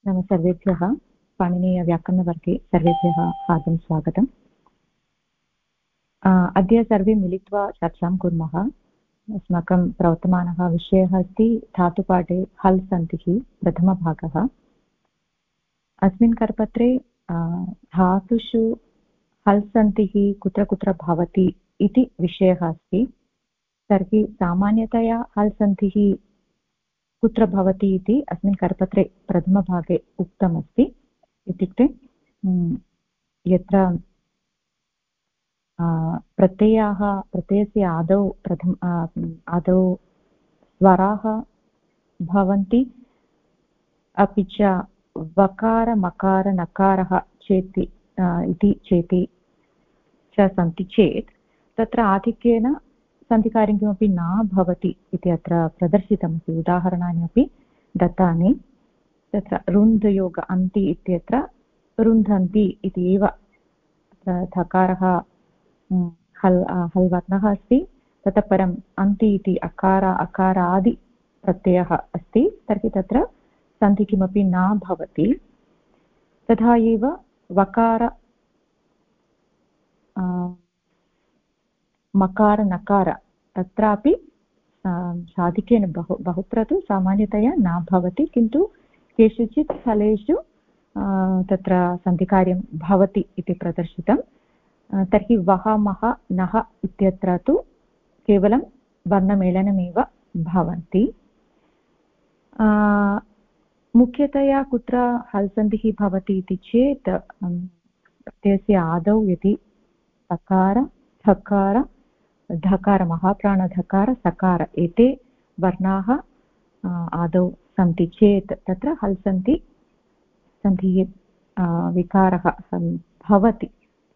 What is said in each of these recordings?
सर्वेभ्यः पाणिनीयव्याकरणवर्गे सर्वेभ्यः हार्दं स्वागतम्। अद्य सर्वे मिलित्वा चर्चां कुर्मः। अस्माकं प्रवर्तमानः विषयः अस्ति धातुपाठे हल् सन्धिः प्रथमभागः। अस्मिन् करपत्रे धातुषु हल् सन्धिः कुत्र कुत्र भवति इति विषयः अस्ति। तर्हि सामान्यतया हल् सन्धिः कुत्र भवति इति अस्मिन् करपत्रे प्रथमभागे उक्तमस्ति। इत्युक्ते यत्र प्रत्ययस्य आदौ स्वराः भवन्ति, अपि च वकार मकार नकारः चेति च सन्ति चेत् तत्र आधिक्येन सन्धिकार्यं किमपि न भवति इति अत्र प्रदर्शितमस्ति। उदाहरणानि अपि दत्तानि। तत्र रुन्धयोग अन्ति इत्यत्र रुन्धन्ति इति एव धकारः हल् वर्णः अस्ति। ततः परम् अन्ति इति अकारादि प्रत्ययः अस्ति। तर्हि तत्र सन्धि किमपि न भवति। तथा एव वकार मकार नकार तत्रापि साधिक्येन बहुत्र तु सामान्यतया न भवति, किन्तु केषुचित् स्थलेषु तत्र सन्धिकार्यं भवति इति प्रदर्शितं। तर्हि वह मह नः इत्यत्र तु केवलं वर्णमेलनमेव भवन्ति। मुख्यतया कुत्र हल् सन्धिः भवति इति चेत् प्रत्ययस्य आदौ यदि सकार धकार धकार महाप्राणधकार सकार एते वर्णाः आदौ सन्ति चेत् तत्र हल् सन्धिः विकारः भवति।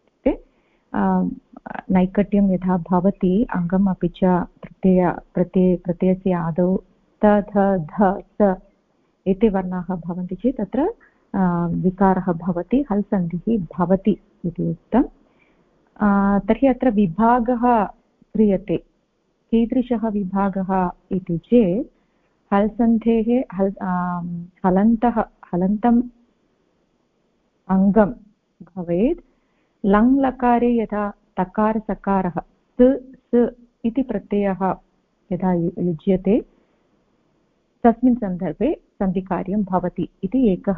नैकट्यं यथा भवति अङ्गम् अपि च प्रत्ययस्य आदौ त ध ध स एते वर्णाः भवन्ति चेत् तत्र विकारः भवति, हल् सन्धिः भवति इति उक्तम्। तर्हि अत्र विभागः क्रियते। कीदृशः विभागः इति चेत् हल् सन्धेः हलन्तम् अङ्गं भवेत्। लङ् लकारे यथा तकार सकारः स इति प्रत्ययः यदा युज्यते तस्मिन् सन्दर्भे सन्धिकार्यं भवति इति एकः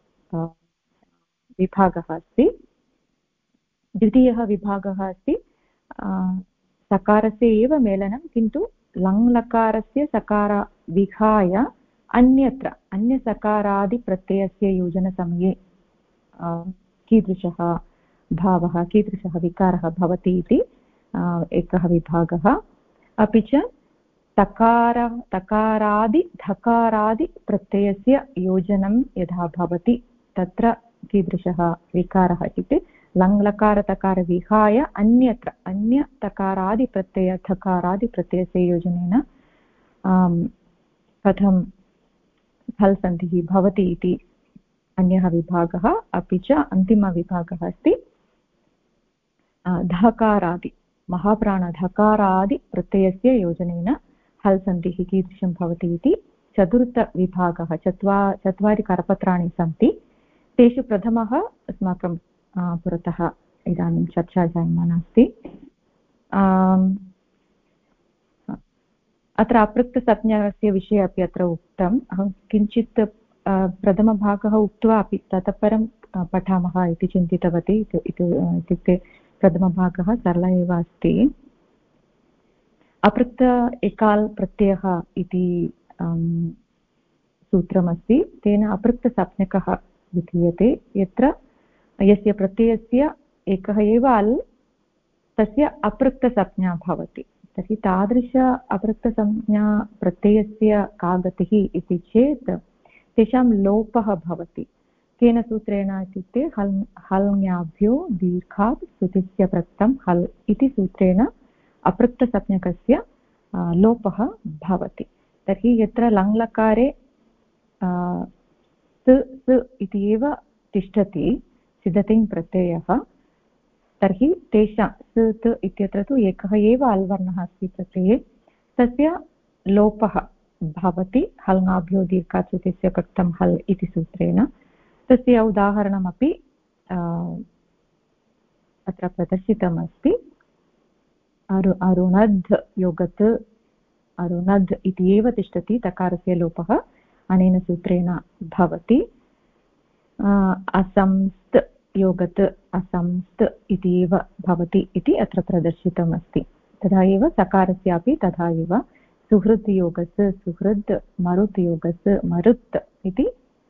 विभागः अस्ति। द्वितीयः विभागः अस्ति सकारस्य एव मेलनं, किन्तु लङ् लकारस्य सकार विहाय अन्यसकारादिप्रत्ययस्य योजनसमये कीदृशः भावः कीदृशः विकारः भवति इति एकः विभागः। अपि च तकारादि धकारादि प्रत्ययस्य योजनं यदा भवति तत्र कीदृशः विकारः इत्युक्ते लङ् लकार तकार विहाय अन्य तकारादिप्रत्यय धकारादिप्रत्ययस्य योजनेन कथं हल् सन्धिः भवति इति अन्यः विभागः। अपि च अन्तिमविभागः अस्ति धकारादि महाप्राणधकारादिप्रत्ययस्य योजनेन हल् सन्धिः कीदृशं भवति इति चतुर्थविभागः। चत्वारि करपत्राणि सन्ति। तेषु प्रथमः अस्माकं पुरतः इदानीं चर्चा जायमाना अस्ति। अत्र अप्रक्तसंज्ञकस्य विषये अपि अत्र उक्तम्। अहं किञ्चित् प्रथमभागः उक्त्वा अपि ततः परं पठामः इति चिन्तितवती। इत्युक्ते प्रथमभागः सरलः एव अस्ति। अपृक्त एकाल् प्रत्ययः इति सूत्रमस्ति। तेन अपृक्तसंज्ञकः विधीयते यस्य प्रत्ययस्य एकः एव अल् तस्य अपृक्तसंज्ञा भवति। तर्हि तादृश अपृक्तसंज्ञा प्रत्ययस्य का गतिः इति चेत् तेषां लोपः भवति। केन सूत्रेण इत्युक्ते हल्ङ्याभ्यो दीर्घात् सुतिस्य प्रक्तं हल् इति सूत्रेण अपृक्तसंज्ञकस्य लोपः भवति। तर्हि यत्र लङ् लकारे स इति एव तिष्ठति सिद्धतिङ् प्रत्ययः, तर्हि तेषां स इत्यत्र तु एकः एव अल् वर्णः अस्ति प्रत्यये, तस्य लोपः भवति हल्ङ्याभ्यो दीर्घात् सुतिस्य प्रक्तं हल् इति सूत्रेण। तस्य उदाहरणमपि अत्र प्रदर्शितमस्ति। अरुणद् योगत् अरुणद् इति एव तिष्ठति, तकारस्य लोपः अनेन सूत्रेण भवति। असंस्त् योगत् असंस्त् इति एव भवति इति अत्र प्रदर्शितमस्ति। तथा एव सकारस्यापि तथा एव सुहृद् योगस् सुहृद्, मरुत् योगस् मरुत् इति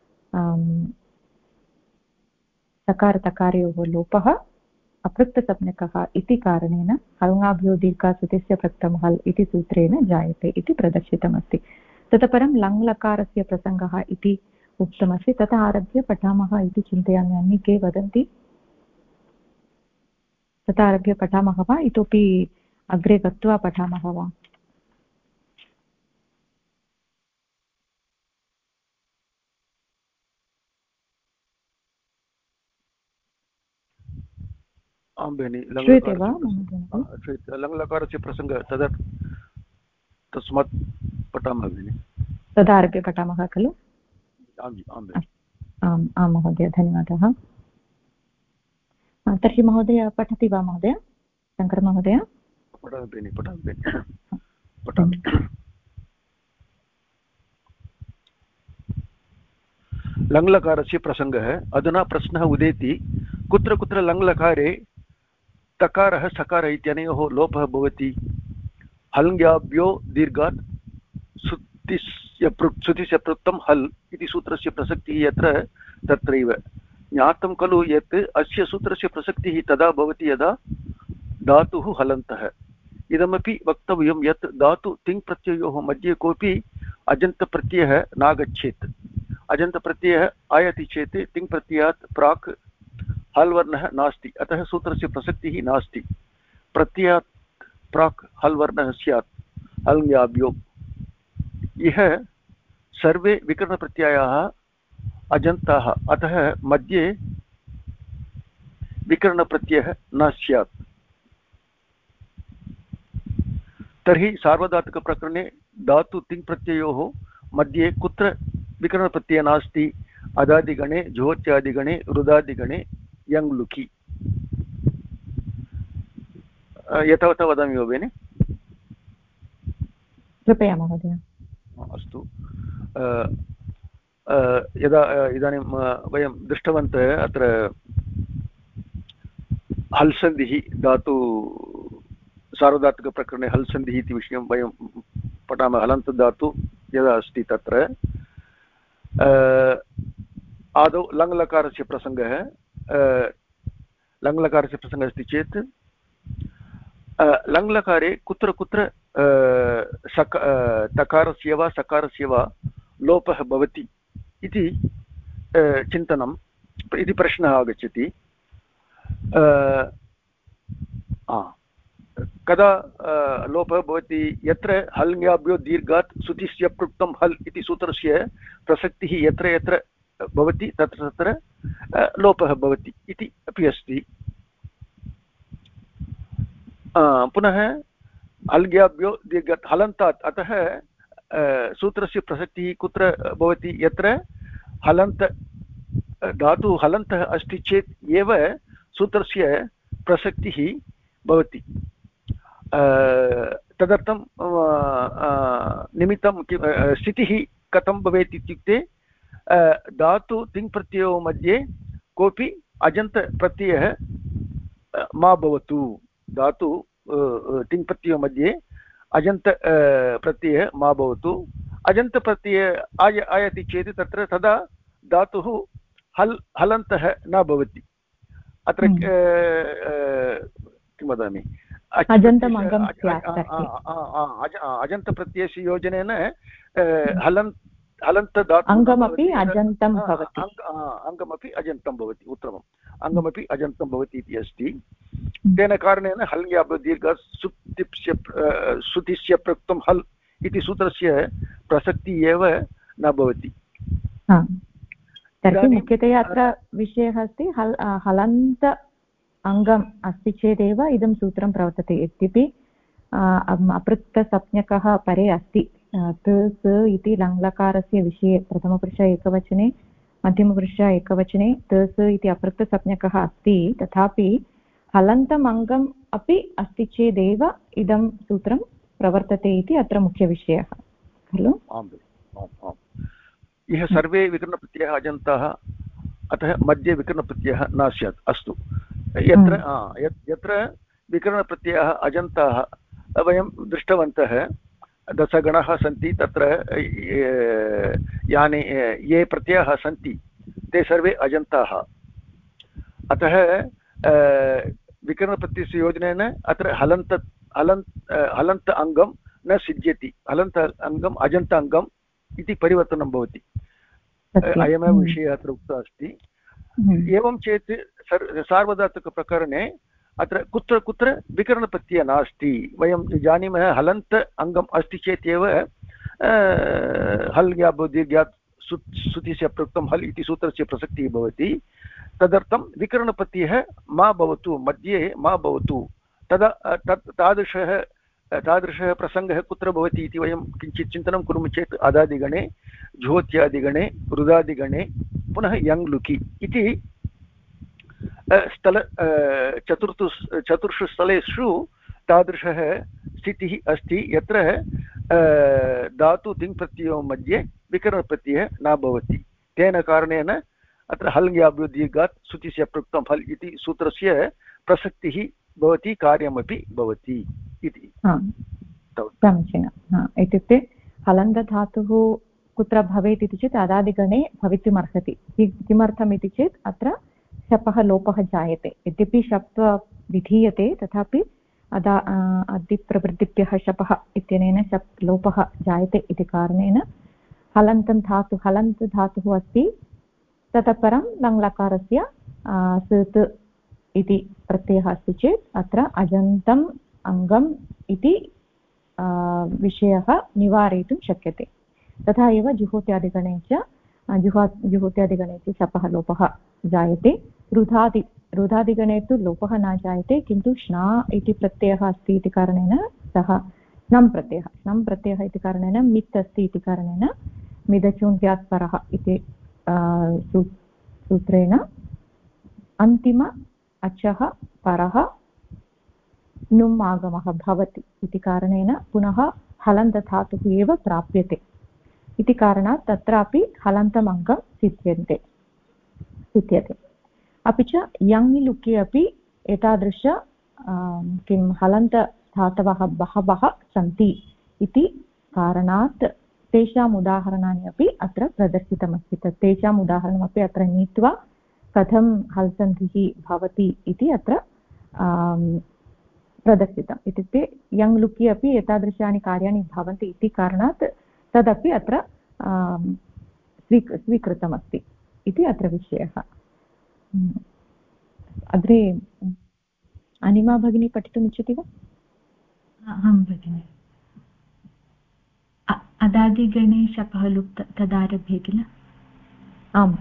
सकारतकारयोः लोपः अपृक्तसंज्ञकः इति कारणेन हल्ङ्गाभ्यो दीर्घासुतिस्य प्रक्तं हल् इति सूत्रेण जायते इति प्रदर्शितमस्ति। ततः परं लङ् लकारस्य प्रसङ्गः इति उक्तमस्ति, ततः आरभ्य पठामः इति चिन्तयामि। अन्ये के वदन्ति? ततः आरभ्य पठामः वा, इतोपि अग्रे गत्वा पठामः वा? आं भगिनि, श्रूयते वा? लङ्लकारस्य प्रसङ्गः तस्मात् पठामः भगिनि। तदारभ्य पठामः खलु? आम् आं महोदय, धन्यवादः। तर्हि महोदय पठति वा? महोदय शङ्करमहोदय पठामि। लङ्लकारस्य प्रसङ्गः। अधुना प्रश्नः उदेति, कुत्र कुत्र लङ्लकारे तकारः सकारः इत्यनयोः लोपः भवति? हल्ङ्याभ्यो दीर्घात् श्रुतिस्य पृक्तं हल् इति सूत्रस्य प्रसक्तिः यत्र तत्रैव ज्ञातं खलु यत् अस्य सूत्रस्य प्रसक्तिः तदा भवति यदा धातुः हलन्तः। इदमपि वक्तव्यं यत् धातु तिङ् प्रत्ययोः मध्ये कोऽपि अजन्तप्रत्ययः नागच्छेत्। अजन्तप्रत्ययः आयाति चेत् तिङ् प्रत्ययात् प्राक् हल् वर्णः नास्ति, अतः सूत्रस्य प्रसक्तिः नास्ति। प्रत्ययात् प्राक् हल् वर्णः स्यात् हल्ङ्याभ्यो। इह सर्वे विकरणप्रत्ययाः अजन्ताः, अतः मध्ये विकरणप्रत्ययः न स्यात्। तर्हि सार्वधातुकप्रकरणे धातु तिङ् प्रत्ययोः मध्ये कुत्र विकरणप्रत्ययः नास्ति? अदादिगणे, ज्योत्यादिगणे, रुदादिगणे, यङ्लुकि। यथावता वदामि वा भगिनि? कृपया महोदय। अस्तु। यदा इदानीं वयं दृष्टवन्तः अत्र हल्सन्धिः धातु सार्वधातुकप्रकरणे हल्सन्धिः इति विषयं वयं पठामः। हलन्त धातु यदा अस्ति तत्र आदौ लङ्लकारस्य प्रसङ्गः अस्ति चेत् लङ्लकारे कुत्र कुत्र तकारस्य वा सकारस्य वा लोपः भवति इति चिन्तनम् इति प्रश्नः आगच्छति। कदा लोपः भवति? यत्र हल्ङ्याभ्यो दीर्घात् सुतिस्य पृक्तं हल् इति सूत्रस्य प्रसक्तिः यत्र यत्र भवति तत्र तत्र लोपः भवति इति अपि अस्ति। पुनः हल्ङ्याभ्यो दीर्घात् हलन्तात्, अतः सूत्रस्य प्रसक्तिः कुत्र भवति? यत्र हलन्त धातुः हलन्तः अस्ति चेत् एव सूत्रस्य प्रसक्तिः भवति। तदर्थं निमित्तं स्थितिः कथं भवेत् इत्युक्ते धातु तिङ् प्रत्ययो मध्ये कोऽपि अजन्तप्रत्ययः मा भवतु। धातु तिङ् प्रत्ययो मध्ये अजन्त प्रत्ययः मा भवतु। अजन्तप्रत्ययः आयाति चेत् तत्र तदा धातुः हलन्तः न भवति। अत्र किं वदामि, अजन्तप्रत्ययस्य योजनेन हलन्त अङ्गमपि अजन्तं भवति। अङ्गमपि अजन्तं भवति। उत्तमम्, अङ्गमपि अजन्तं भवति इति अस्ति। तेन कारणेन हल्ङ्याभ्यो दीर्घात् सुतिस्य पृक्तं हल् इति सूत्रस्य प्रसक्तिः एव न भवति। तर्हि मुख्यतया अत्र विषयः अस्ति हलन्त अङ्गम् अस्ति चेदेव इदं सूत्रं प्रवर्तते। यद्यपि अपृक्तसंज्ञकः परे अस्ति, त् स् इति लङ्लकारस्य विषये प्रथमपुरुष एकवचने मध्यमपुरुष एकवचने तस् इति अप्रक्तसंज्ञकः अस्ति, तथापि हलन्तम् अङ्गम् अपि अस्ति चेदेव इदं सूत्रं प्रवर्तते इति अत्र मुख्यविषयः खलु। इह सर्वे विकरणप्रत्ययः अजन्ताः, अतः मध्ये विकरणप्रत्ययः न स्यात्। अस्तु, यत्र विकरणप्रत्ययः अजन्ताः वयं दृष्टवन्तः, दशगणाः सन्ति, तत्र यानि ये प्रत्ययाः सन्ति ते सर्वे अजन्ताः। अतः विकरणप्रत्ययस्य योजनेन अत्र हलन्त अङ्गं न सिद्ध्यति, हलन्त अङ्गम् अजन्त अङ्गम् इति परिवर्तनं भवति। अयमेव विषयः अत्र उक्तः अस्ति। एवं चेत् सार्वधातुकप्रकरणे अत्र कुत्र कुत्र विकरणप्रत्ययः नास्ति। वयं जानीमः हलन्त अङ्गम् अस्ति चेत् एव हल् दीर्घ्यात् सुतिस्य प्रयुक्तं हल् इति सूत्रस्य प्रसक्तिः भवति। तदर्थं विकरणप्रत्ययः मा भवतु, मध्ये मा भवतु। तदा तादृशः प्रसङ्गः कुत्र भवति इति वयं किञ्चित् चिन्तनं कुर्मः चेत् अदादिगणे, ज्योत्यादिगणे, रुदादिगणे, पुनः यङ् लुकि इति चतुर्षु स्थलेषु तादृशः स्थितिः अस्ति, यत्र धातु तिङ्प्रत्ययो मध्ये विकरणप्रत्ययः न भवति। तेन कारणेन अत्र हल् ज्ञाभ्यो दीर्घात् सुतिस्य प्रयुक्तं हल् इति सूत्रस्य प्रसक्तिः भवति, कार्यमपि भवति इति समीचीनम्। इत्युक्ते हलन्तधातुः कुत्र भवेत् इति चेत् अदादिगणे भवितुमर्हति। किमर्थम् इति चेत् अत्र शपः लोपः जायते। यद्यपि शप् विधीयते, तथापि अदिप्रवृद्धिभ्यः शपः इत्यनेन शप् लोपः जायते इति कारणेन हलन्त धातुः अस्ति। ततः परं लङ्लकारस्य सृत् इति प्रत्ययः अस्ति चेत् अत्र अजन्तम् अङ्गम् इति विषयः निवारयितुं शक्यते। तथा एव जुहोत्यादिगणे च शपः लोपः जायते। रुधादिगणे तु लोपः न जायते, किन्तु श्ना इति प्रत्ययः अस्ति इति कारणेन सः स्नं प्रत्ययः इति कारणेन मित् अस्ति इति कारणेन मिदचून्त्यात् परः इति सूत्रेण अन्तिम अचः परः नुम् आगमः भवति इति कारणेन पुनः हलन्तधातुः एव प्राप्यते इति कारणात् तत्रापि हलन्तम् अङ्गं सिद्ध्यते। अपि च यङ् लुकि अपि एतादृश हलन्तधातवः बहवः सन्ति इति कारणात् तेषाम् उदाहरणानि अपि अत्र प्रदर्शितमस्ति। तेषाम् उदाहरणमपि अत्र नीत्वा कथं हल्सन्धिः भवति इति अत्र प्रदर्शितम्। इत्युक्ते यङ् लुकि अपि एतादृशानि कार्याणि भवन्ति इति कारणात् तदपि अत्र स्वीकृतमस्ति इति अत्र विषयः। अग्रे अनिमा भगिनी पठितुम् इच्छति वा? आं भगिनि। अदादिगणे शपः लुप् तदारभ्य किल? आम्।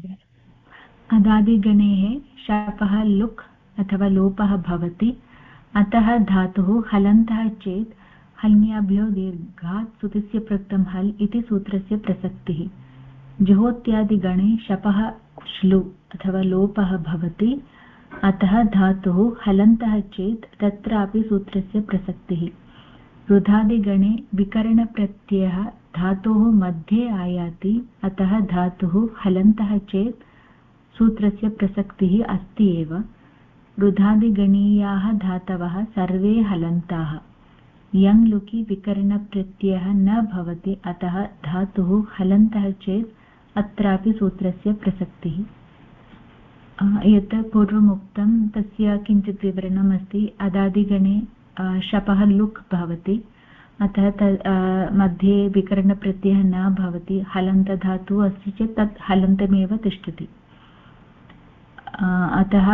अदादिगणेः शपः लुक् अथवा लोपः भवति, अतः धातुः हलन्तः चेत् हल्ङ्याभ्यो दीर्घात् सुतिस्य प्रयुक्तं हल् इति सूत्रस्य प्रसक्तिः। जुहोत्यादिगणे शपः श्लु अथवा लोपः भवति, अतः धातुः हलन्तः चेत् तत्रापि सूत्रस्य प्रसक्तिः। रुधादिगणे विकरणप्रत्ययः धातोः मध्ये आयाति, अतः धातुः हलन्तः चेत् सूत्रस्य प्रसक्तिः अस्ति एव। रुधादिगणीयाः धातवः सर्वे हलन्ताः। यङ् लुकि विकरणप्रत्ययः न भवति, अतः धातुः हलन्तः चेत् अत्रापि सूत्रस्य प्रसक्तिः। यत् पूर्वमुक्तं तस्य किञ्चित् विवरणम् अस्ति। अदादिगणे शपः लुक् भवति, अतः मध्ये विकरणप्रत्ययः न भवति, हलन्तधातुः अस्ति चेत् तत् हलन्तमेव तिष्ठति। अतः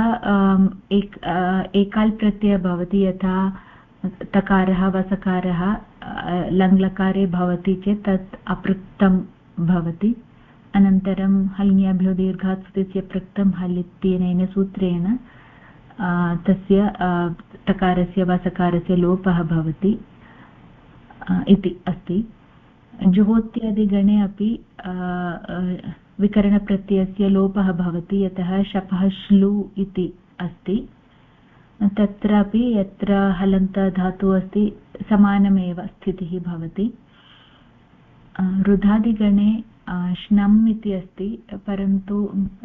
एकाल् प्रत्ययः भवति, यथा तकारः वसकारः लङ्लकारे भवति चेत् तत् अपृक्तं भवति। अनन्तरं हल्ङ्याभ्यो दीर्घात् सुतिस्य पृक्तं हल् इत्यनेन सूत्रेण तस्य तकारस्य वसकारस्य लोपः भवति इति अस्ति। जुहोत्यादिगणे अपि विकरणप्रत्ययस्य लोपः भवति, यतः शपः श्लू इति अस्ति। तत्रापि यत्र हलन्त धातुः अस्ति समानमेव स्थितिः भवति। रुधादिगणे श्नम् इति अस्ति, परन्तु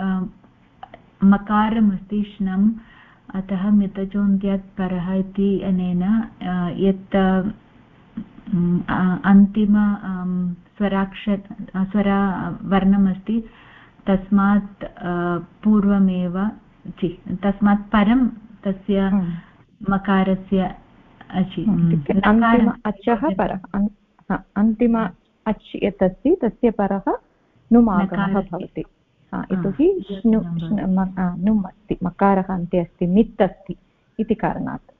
मकारमस्ति श्नम्, अतः मितचोन्त्यात् परः इति अनेन यत् अन्तिम स्वरवर्णमस्ति तस्मात् पूर्वमेव तस्मात् परं तस्य मकारस्य अचः परः अन्तिम अच् यत् अस्ति तस्य परः नुमागमः भवति। यतोहि नुम् अस्ति, मकारः अन्ते अस्ति, मित् अस्ति इति कारणात्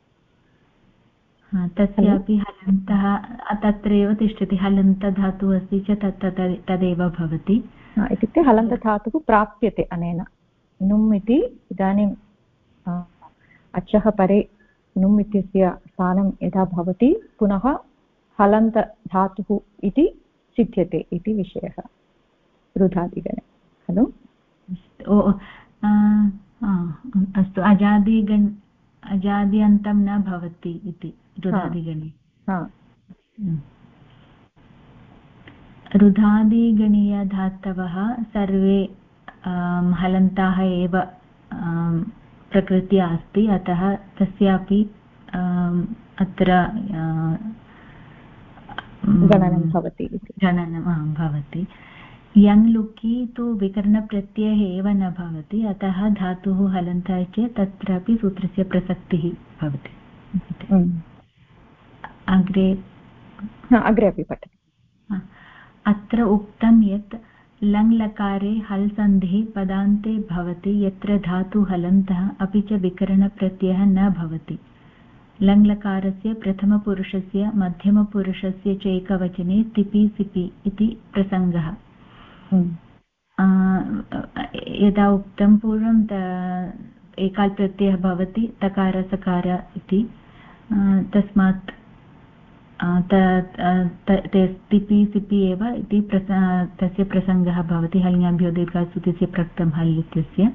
तस्यापि हलन्तः तत्रैव तिष्ठति। हलन्तधातुः अस्ति चेत् तदेव भवति। इत्युक्ते हलन्तधातुः प्राप्यते अनेन नुम् इति। इदानीम् अचः परे नुम् इत्यस्य स्थानं यदा भवति पुनः हलन्तधातुः इति सिद्ध्यते इति विषयः रुधादिगणे खलु। अस्तु, अजाद्यन्तं न भवति इति रुधादिगणे। रुधादिगणीयधातवः सर्वे हलन्ताः एव प्रकृत्या अस्ति, अतः तस्यापि अत्र गणनं भवति। यङ् लुकि तु विकरणप्रत्ययः एव न भवति, अतः धातुः हलन्तः चेत् तत्रापि सूत्रस्य प्रसक्तिः भवति। अग्रे अपि पठति। अत्र उक्तं यत् लङ् लकारे हल् सन्धिः पदान्ते भवति यत्र धातु हलन्तः अपि च विकरणप्रत्ययः न भवति। लङ् लकारस्य प्रथमपुरुषस्य मध्यमपुरुषस्य च एकवचने तिपि सिपि इति प्रसङ्गः। यदा उक्तं पूर्वं एकाल् प्रत्ययः भवति तकार सकार इति, तस्मात् तिपि सिपि एव इति तस्य प्रसङ्गः भवति। हल्याभ्यो दीर्घासुतिस्य प्रक्तं हल् इत्यस्य।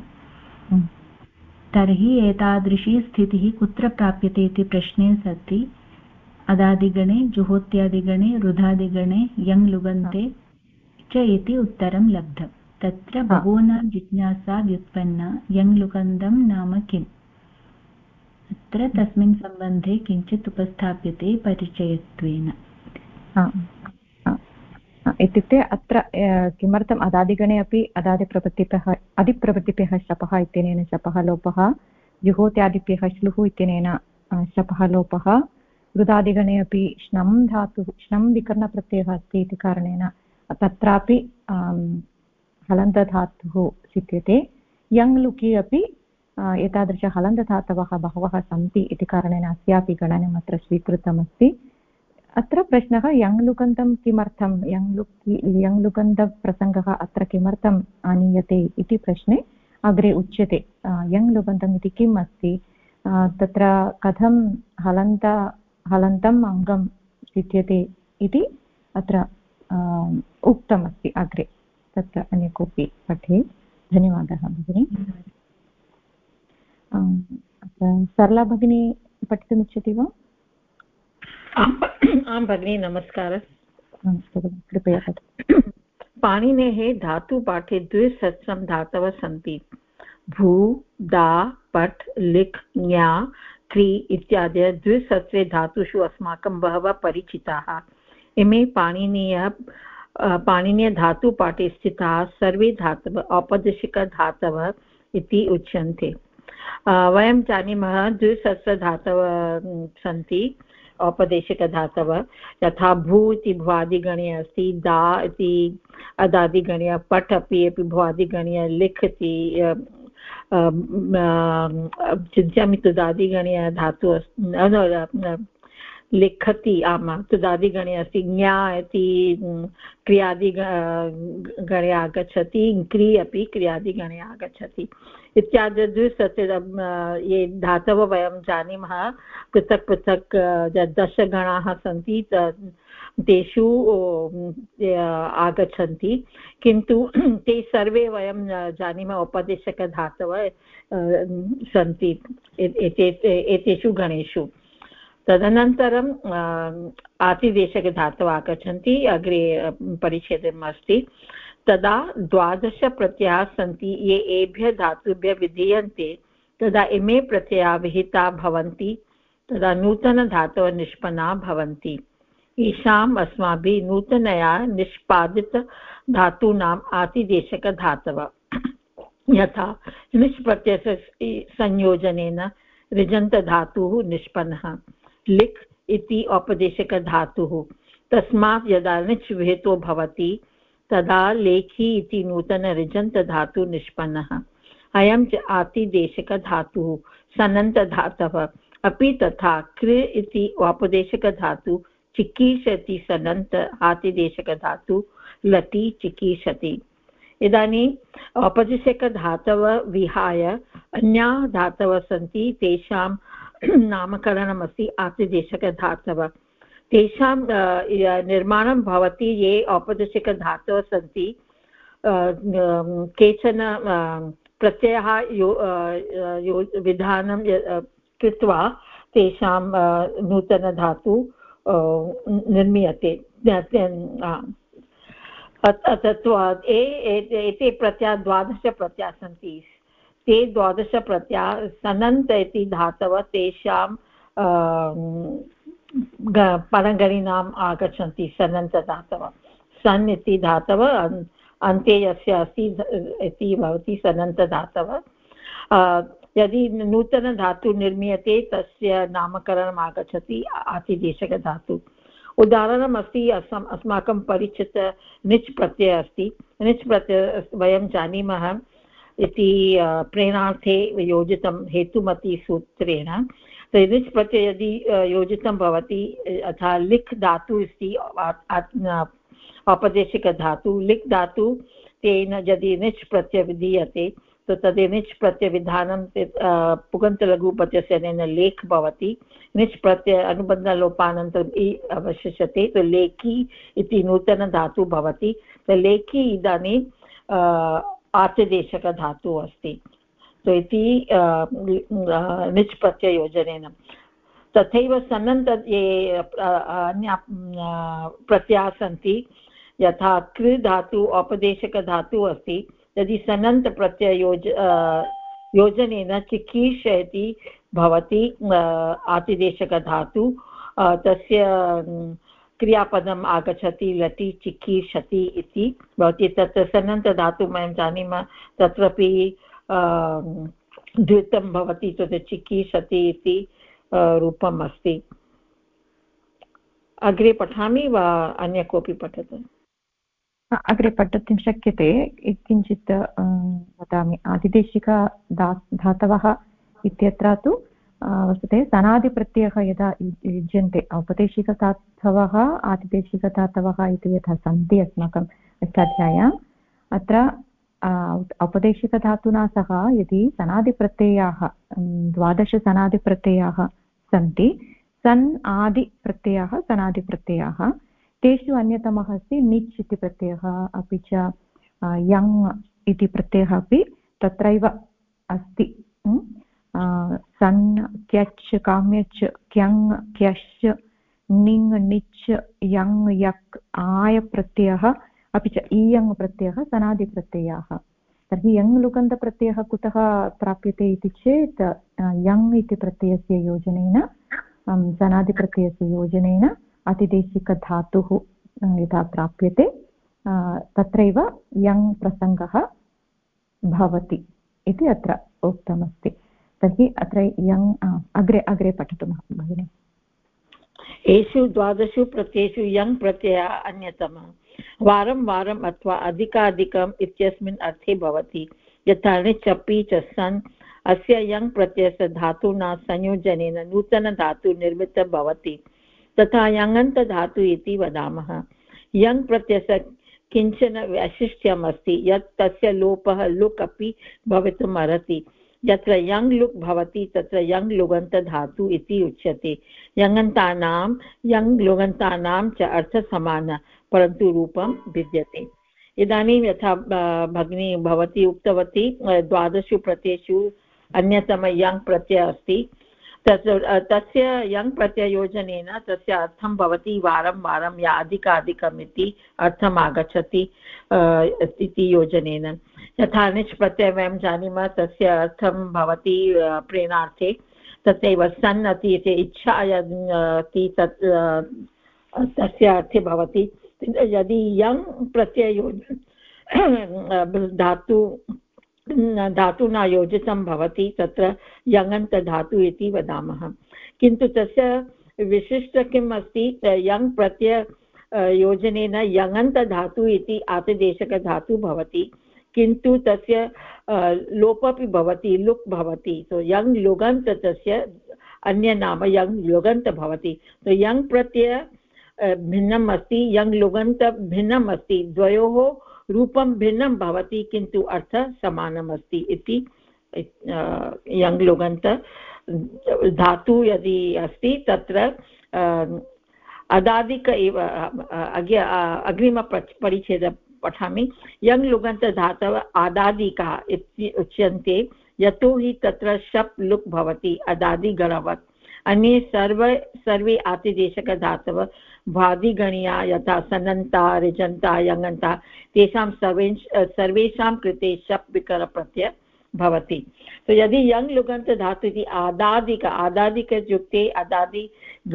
तर्हि एतादृशी स्थितिः कुत्र प्राप्यते इति प्रश्ने सति अदादिगणे, जुहोत्यादिगणे, रुधादिगणे, यङ् लुगन्ते च इति उत्तरं लब्धम्। तत्र बहूनां जिज्ञासा व्युत्पन्ना यङ् लुगन्तं नाम किम्। अत्र तस्मिन् सम्बन्धे किञ्चित् उपस्थाप्यते परिचयत्वेन। इत्युक्ते अत्र किमर्थम् अदादिगणे अपि अधिप्रभृतिभ्यः शपः इत्यनेन शपः लोपः, जुहोत्यादिभ्यः श्लुः इत्यनेन शपः लोपः, रुदादिगणे अपि श्नं धातुः श्नं विकरणप्रत्ययः अस्ति इति कारणेन तत्रापि हलन्तधातुः सिद्ध्यते। यङ् लुकि अपि एतादृश हलन्तधातवः बहवः सन्ति इति कारणेन अस्यापि गणनम् अत्र स्वीकृतमस्ति। अत्र प्रश्नः यङ् लुगन्तं किमर्थं, यङ् लुगन्तप्रसङ्गः अत्र किमर्थम् आनीयते इति प्रश्ने अग्रे उच्यते। यङ् लुगन्तम् इति किम् अस्ति, तत्र कथं हलन्तम् अङ्गं सिद्ध्यते इति अत्र उक्तमस्ति अग्रे। तत्र अन्य कोऽपि पठेत्। धन्यवादः भगिनी। सरला भगिनी पठितुमिच्छति वा? आं भगिनी, नमस्कारः। कृपया पठतु। पाणिनेः धातुपाठे द्विसहस्रं धातवः सन्ति। भू, दा, पठ, लिख, ज्ञा, क्री इत्यादयः द्विसहस्रे धातुषु अस्माकं बहवः परिचिताः। इमे पाणिनीयधातुपाठे स्थिताः सर्वे धातवः औपदेशिकधातवः इति उच्यन्ते। वयं जानीमः द्विसहस्रधातवः सन्ति औपदेशिकधातवः, यथा भू इति भुवादिगणे अस्ति, दा इति अदादिगणे, पठ अपि भुवादिगणे, लिख इति चिज्यम् इति तुदादिगणे धातुः अस्ति, लिखति आमा तुदादिगणे अस्ति, ज्ञा इति क्रियादिगणे आगच्छति, क्री अपि क्रियादिगणे आगच्छति इत्यादि द्विसहस्रे ये धातवः वयं जानीमः। पृथक् पृथक् दशगणाः सन्ति, तेषु आगच्छन्ति, किन्तु ते सर्वे वयं जानीमः औपदेशिकधातवः सन्ति एतेषु गणेषु। तदनन्तरं आतिदेशकधातवः आगच्छन्ति, अग्रे परिच्छेदम् अस्ति। तदा 12 प्रत्ययाः सन्ति ये एभ्यः धातुभ्यः विधीयन्ते, तदा इमे प्रत्ययाः विहिता भवन्ति, तदा नूतनधातवः निष्पन्नाः भवन्ति। येषाम् अस्माभिः नूतनया निष्पादितधातूनाम् आतिदेशकधातवः, यथा निष् प्रत्ययस्य संयोजनेन ऋजन्तधातुः निष्पन्नः, लिख् इति औपदेशिकधातुः, तस्मात् यदा निच् विहितो भवति तदा लेखी इति नूतन ऋजन्तधातुः निष्पन्नः। अयं च आतिदेशकधातुः सनन्तधातवः अपि तथा कृ इति औपदेशिकधातुः चिकीर्षति सनन्त आतिदेशकधातुः लति चिकीर्षति। इदानीम् औपदेशिकधातवः विहाय अन्याः धातवः सन्ति, तेषां नामकरणमस्ति आतिदेशकधातवः। तेषां निर्माणं भवति ये औपदेशिकधातवः सन्ति, केचन प्रत्ययः विधानं कृत्वा तेषां नूतनधातु निर्मीयते। एते प्रत्ययाः 12 प्रत्ययाः सन्ति, ते 12 प्रत्ययाः सनन्त इति धातवः तेषां परगणिनाम् आगच्छन्ति। सनन्तधातवः सन् इति धातवः अन्ते यस्य अस्ति इति भवति सनन्तधातवः। यदि नूतनधातु निर्मीयते तस्य नामकरणम् आगच्छति आतिदेशकधातु। उदाहरणमस्ति अस्माकं परिचित निच् प्रत्ययः अस्ति। निच् प्रत्ययः वयं जानीमः इति प्रेरणार्थे योजितं हेतुमति सूत्रेण। निच् प्रत्ययः यदि योजितं भवति, अतः लिख् धातु अस्ति औपदेशिकधातु। लिख् धातु तेन यदि निच् प्रत्ययः विधीयते तो तद् निच् प्रत्ययविधानं पुगन्तलघुप्रत्ययस्य अनेन लेख् भवति। निच् प्रत्यय अनुबन्धलोपानन्तरम् इ अवशिष्यते, तो लेखी इति नूतनधातुः भवति। लेखी इदानीम् आतिदेशकधातुः अस्ति, तो इति निच् प्रत्यययोजनेन। तथैव सनन्त ये अन्य प्रत्ययाः सन्ति, यथा कृ धातु औपदेशकधातुः अस्ति, यदि सनन्त प्रत्यय योजनेन चिकीर्ष इति भवति आतिदेशकधातु, तस्य क्रियापदम् आगच्छति लटि चिकीर्षति इति भवति। तत्र सनन्तधातु वयं जानीमः, तत्रापि द्वित्वं भवति, तत् चिकीर्षति इति रूपम् अस्ति। अग्रे पठामि वा अन्य कोऽपि पठतु? अग्रे पठितुं शक्यते। किञ्चित् वदामि। धातवः इत्यत्र तु वस्तुतः सनादिप्रत्ययः यदा युज्यन्ते, औपदेशिकधातवः आतिदेशिकधातवः इति यथा सन्ति अस्माकं अष्टाध्याय्याम्, अत्र औपदेशिकधातुना सह यदि सनादिप्रत्ययाः 12 सनादिप्रत्ययाः सन्ति, सन् आदिप्रत्ययाः सनादिप्रत्ययाः, तेषु अन्यतमः अस्ति निच् इति प्रत्ययः, अपि च यङ् इति प्रत्ययः अपि तत्रैव अस्ति। सन् क्यच् काम्यच् क्यङ् क्यश्च निङ् निच् यङ् यक् आय प्रत्ययः अपि च इयङ् प्रत्ययः सनादिप्रत्ययाः। तर्हि यङ् लुकन्तप्रत्ययः कुतः प्राप्यते इति चेत् यङ् इति प्रत्ययस्य योजनेन, सनादिप्रत्ययस्य योजनेन आतिदेशिकधातुः यदा प्राप्यते तत्रैव यङ् प्रसङ्गः भवति इति अत्र उक्तमस्ति। तर्हि अत्र यङ् अग्रे पठतु भगिनि। एषु 12 प्रत्ययेषु यङ् प्रत्ययः अन्यतमः, वारं वारम् अथवा अधिकाधिकम् इत्यस्मिन् अर्थे भवति। यथा णिच् अपि च सन्, अस्य यङ् प्रत्ययस्य धातुना संयोजनेन नूतनधातुः निर्मितः भवति, तथा यङन्तधातु इति वदामः। यङ् प्रत्ययस्य किञ्चन वैशिष्ट्यम् अस्ति यत् तस्य लोपः लुक् अपि भवितुम् अर्हति। यत्र यङ् लुक् भवति तत्र यङ् लुगन्तधातु इति उच्यते। यङन्तानां यङ् लुगन्तानां च अर्थसमानः परन्तु रूपं भिद्यते। इदानीं यथा भगिनी भवती उक्तवती 12 प्रत्ययेषु अन्यतम यङ् प्रत्ययः अस्ति। तस्य यङ् प्रत्ययोजनेन तस्य अर्थं भवति वारं वारं या अधिकाधिकम् इति अर्थम् आगच्छति इति योजनेन। यथा निच् प्रत्ययः वयं जानीमः तस्य अर्थं भवति प्रेरणार्थे, तथैव सन् अति इच्छा अस्ति तस्य अर्थे भवति। यदि यङ् प्रत्ययोजन धातुना योजितं भवति तत्र यङन्तधातु इति वदामः। किन्तु तस्य विशिष्ट किम् अस्ति, यङ् प्रत्यय योजनेन यङन्तधातु इति आतिदेशकधातु भवति, किन्तु तस्य लोपपि भवति, लुक् भवति। तो यङ् लुगन्त तस्य अन्य नाम यङ् लुगन्त भवति। तो यङ् प्रत्यय भिन्नम् अस्ति, यङ् लुगन्त भिन्नम् अस्ति, द्वयोः रूपं भिन्नं भवति किन्तु अर्थः समानम् अस्ति इति यङ् लुगन्त धातु यदि अस्ति तत्र अदादिक एव। अग्रिमपरिच्छेदं पठामि। यङ् लुगन्तधातवः आदादिकाः इति उच्यन्ते यतोहि तत्र शप् लुक् भवति अदादिगणवत्। अन्ये सर्वे आतिदेशकधातवः भ्वादिगणीया यथा सनन्ता ऋजन्ता यङन्ता तेषां सर्वेषां कृते शप् विकरणप्रत्ययः भवति। तो यदि यङ् लुगन्त धातु इति आदादिक इत्युक्ते अदादि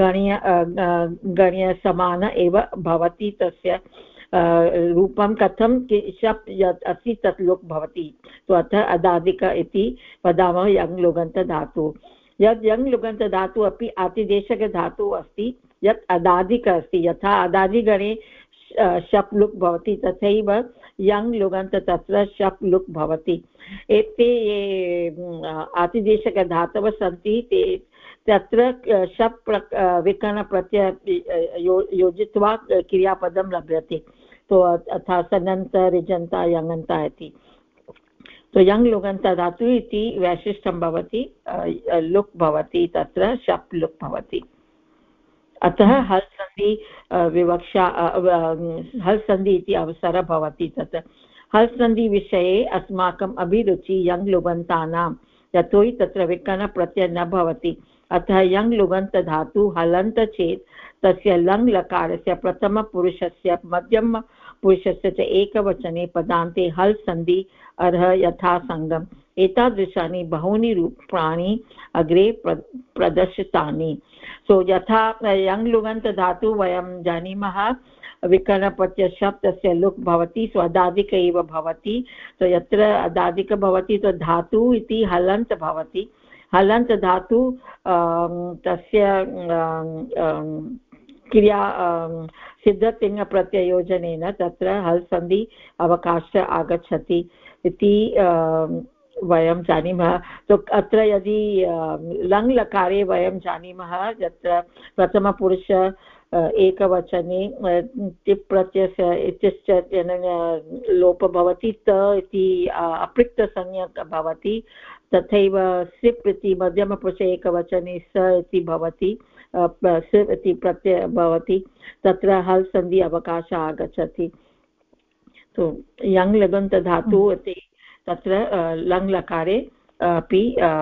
गणीय समान एव भवति, तस्य रूपं कथं शप् यत् अस्ति तत् लुक् भवति। तो अतः अदादिक इति वदामः यङ् लुगन्त धातु। यद् यङ् लुगन्त धातु अपि आतिदेशकधातु अस्ति यत् अदादिक अस्ति। यथा अदादिगणे शप् लुक् भवति तथैव यङ् लुगन्त तत्र शप् लुक् भवति। एते ये आतिदेशकधातवः सन्ति ते तत्र शप् विकरणप्रत्यय योजित्वा क्रियापदं लभ्यते। तो अथा सनन्त ऋजन्त यङन्त इति। तो यङ् लुगन्त धातु इति वैशिष्ट्यं भवति, लुक् भवति, तत्र शप् लुक् भवति। अतः हल् सन्धि विवक्षा हल् सन्धि इति अवसरः भवति। तत् हल् सन्धि विषये अस्माकम् अभिरुचि यङ् लुगन्तानां, यतोहि तत्र विकरणप्रत्ययः न भवति। अतः यङ् लुगन्त धातु हलन्त चेत् तस्य लङ् लकारस्य प्रथमपुरुषस्य मध्यमपुरुषस्य च एकवचने पदान्ते हल् सन्धि अर्ह यथासङ्गम्। एतादृशानि बहूनि रूपाणि अग्रे प्रदर्शितानि। सो यथा यङ् लुगन्त धातु वयं जानीमः विकरणप्रत्यय शप् तस्य लुक् भवति, सो अदादिक एव भवति। तो यत्र अदादिक भवति तो धातु इति हलन्त भवति। हलन्त धातु तस्य क्रिया सिद्धतिङ्प्रत्ययोजनेन तत्र हल् सन्धि अवकाशः आगच्छति इति वयं जानीमः। तो अत्र यदि लङ् लकारे वयं जानीमः यत्र प्रथमपुरुष एकवचने टिप् प्रत्ययस्य इत्यस्य लोप भवति, त इति अपृक्तसंज्ञक भवति। तथैव सिप् इति मध्यमपुरुषे एकवचने स इति भवति, सिप् इति प्रत्ययः भवति, तत्र हल् सन्धि अवकाशः आगच्छति। तो यङ् लुगन्त धातु इति तत्र लङ् लकारे अपि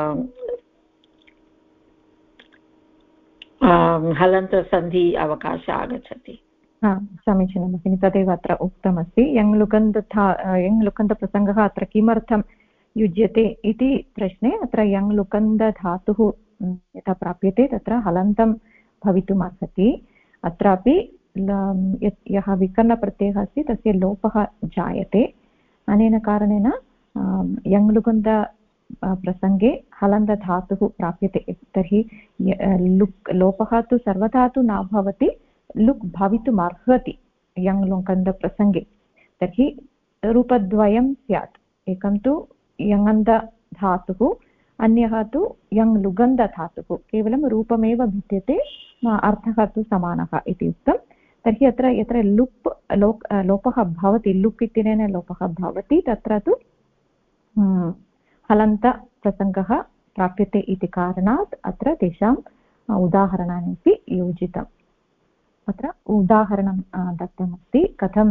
हलन्तसन्धि अवकाशः आगच्छति। समीचीनं भगिनि, तदेव अत्र उक्तमस्ति। यङ् लुकन्तप्रसङ्गः अत्र किमर्थं युज्यते इति प्रश्ने अत्र यङ् लुकन्तधातुः यथा प्राप्यते तत्र हलन्तं भवितुम् अर्हति। अत्रापि यः विकरणप्रत्ययः अस्ति तस्य लोपः जायते। अनेन कारणेन यङ् लुकन्त प्रसङ्गे हलन्तधातुः प्राप्यते। तर्हि लुक् लोपः तु सर्वदा तु न भवति, लुक् भवितुम् अर्हति यङ् लुकन्तप्रसङ्गे। तर्हि रूपद्वयं स्यात्, एकं तु यङन्तधातुः, अन्यः तु यङ् लुगन्तधातुः। केवलं रूपमेव भिद्यते, अर्थः तु समानः इति उक्तं। तर्हि अत्र यत्र लोपः भवति, लुक् इत्यनेन लोपः भवति, तत्र तु हलन्त प्रसङ्गः प्राप्यते इति कारणात् अत्र तेषाम् उदाहरणानि अपि योजितम् अत्र उदाहरणं दत्तमस्ति कथं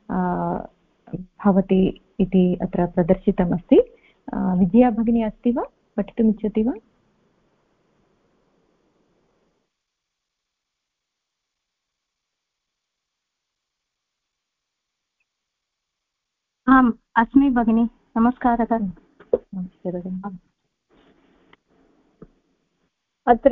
भवति इति अत्र प्रदर्शितमस्ति विद्या भगिनी अस्ति वा पठितुमिच्छति वा आम् अस्मि भगिनि नमस्कारः नमस्ते भगिनि अत्र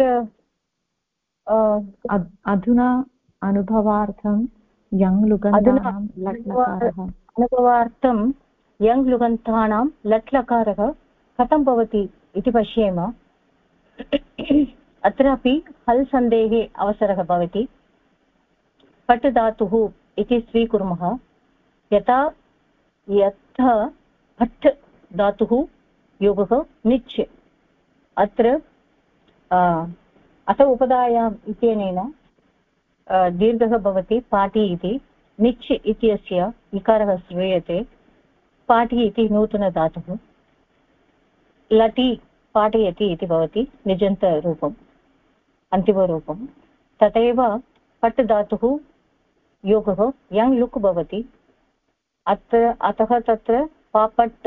अधुना अनुभवार्थं यङ् लुगन्तानां अनुभवार्थं यङ् लुगन्तानां लट् लकारः कथं भवति इति पश्येम अत्रापि हल् सन्धेः अवसरः भवति पट् धातुः इति स्वीकुर्मः यथा पट् धातुः योगः निच् अत्र अथ उपधायाम् इत्यनेन दीर्घः भवति पाठि इति निच् इत्यस्य इकारः श्रूयते पाठि इति नूतनधातुः लटि पाठयति इति भवति निजन्तरूपम् अन्तिमरूपं तथैव पट् धातुः योगः यङ् लुक् भवति अतः तत्र पापट्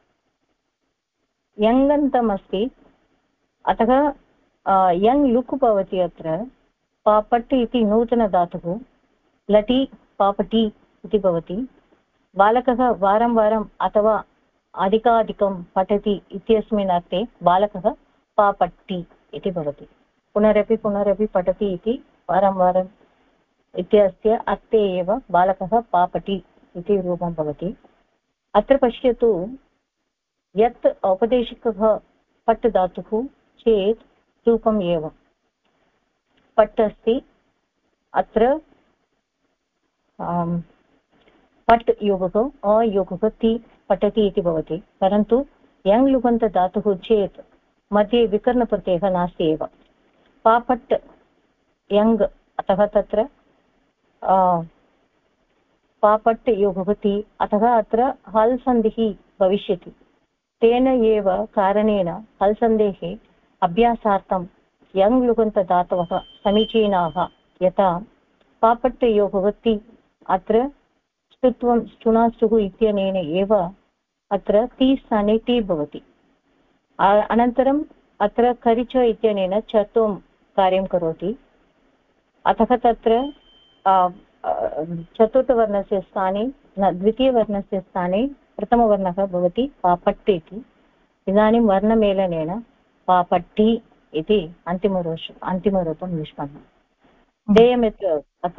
यङन्तमस्ति अतः यङ् लुक् भवति अत्र पापट् इति नूतनधातुः लटि पापटि इति भवति बालकः वारं वारम् अथवा अधिकाधिकं पठति इत्यस्मिन् अर्थे बालकः पापट्टि इति भवति पुनरपि पठति इति वारं वारम् इत्यस्य अर्थे एव बालकः पापटि इति रूपं भवति अत्र पश्यतु यत् औपदेशिकः पट् धातुः चेत् रूपम् एव पट् अस्ति अत्र पट् योगः अयोगः ति पठति इति भवति परन्तु यङ् लुगन्तधातुः चेत् मध्ये विकरणप्रत्ययः नास्ति एव पापट् यङ् अतः तत्र पापट् योगः ति अतः अत्र हल् सन्धिः भविष्यति तेन एव कारणेन हल् सन्धेः अभ्यासार्थं यङ् लुगन्तधातवः समीचीनाः यथा पापट् योगः ति अत्र स्तुत्वं स्तुनास्तुः इत्यनेन एव अत्र ति स्थाने ति भवति अनन्तरम् अत्र करिच इत्यनेन चत्वं कार्यं करोति अतः तत्र चतुर्थवर्णस्य स्थाने द्वितीयवर्णस्य स्थाने प्रथमवर्णः भवति पापट् इति इदानीं वर्णमेलनेन पापट्टि इति अन्तिमरूपं निष्पन्नम् देयमित् अत्र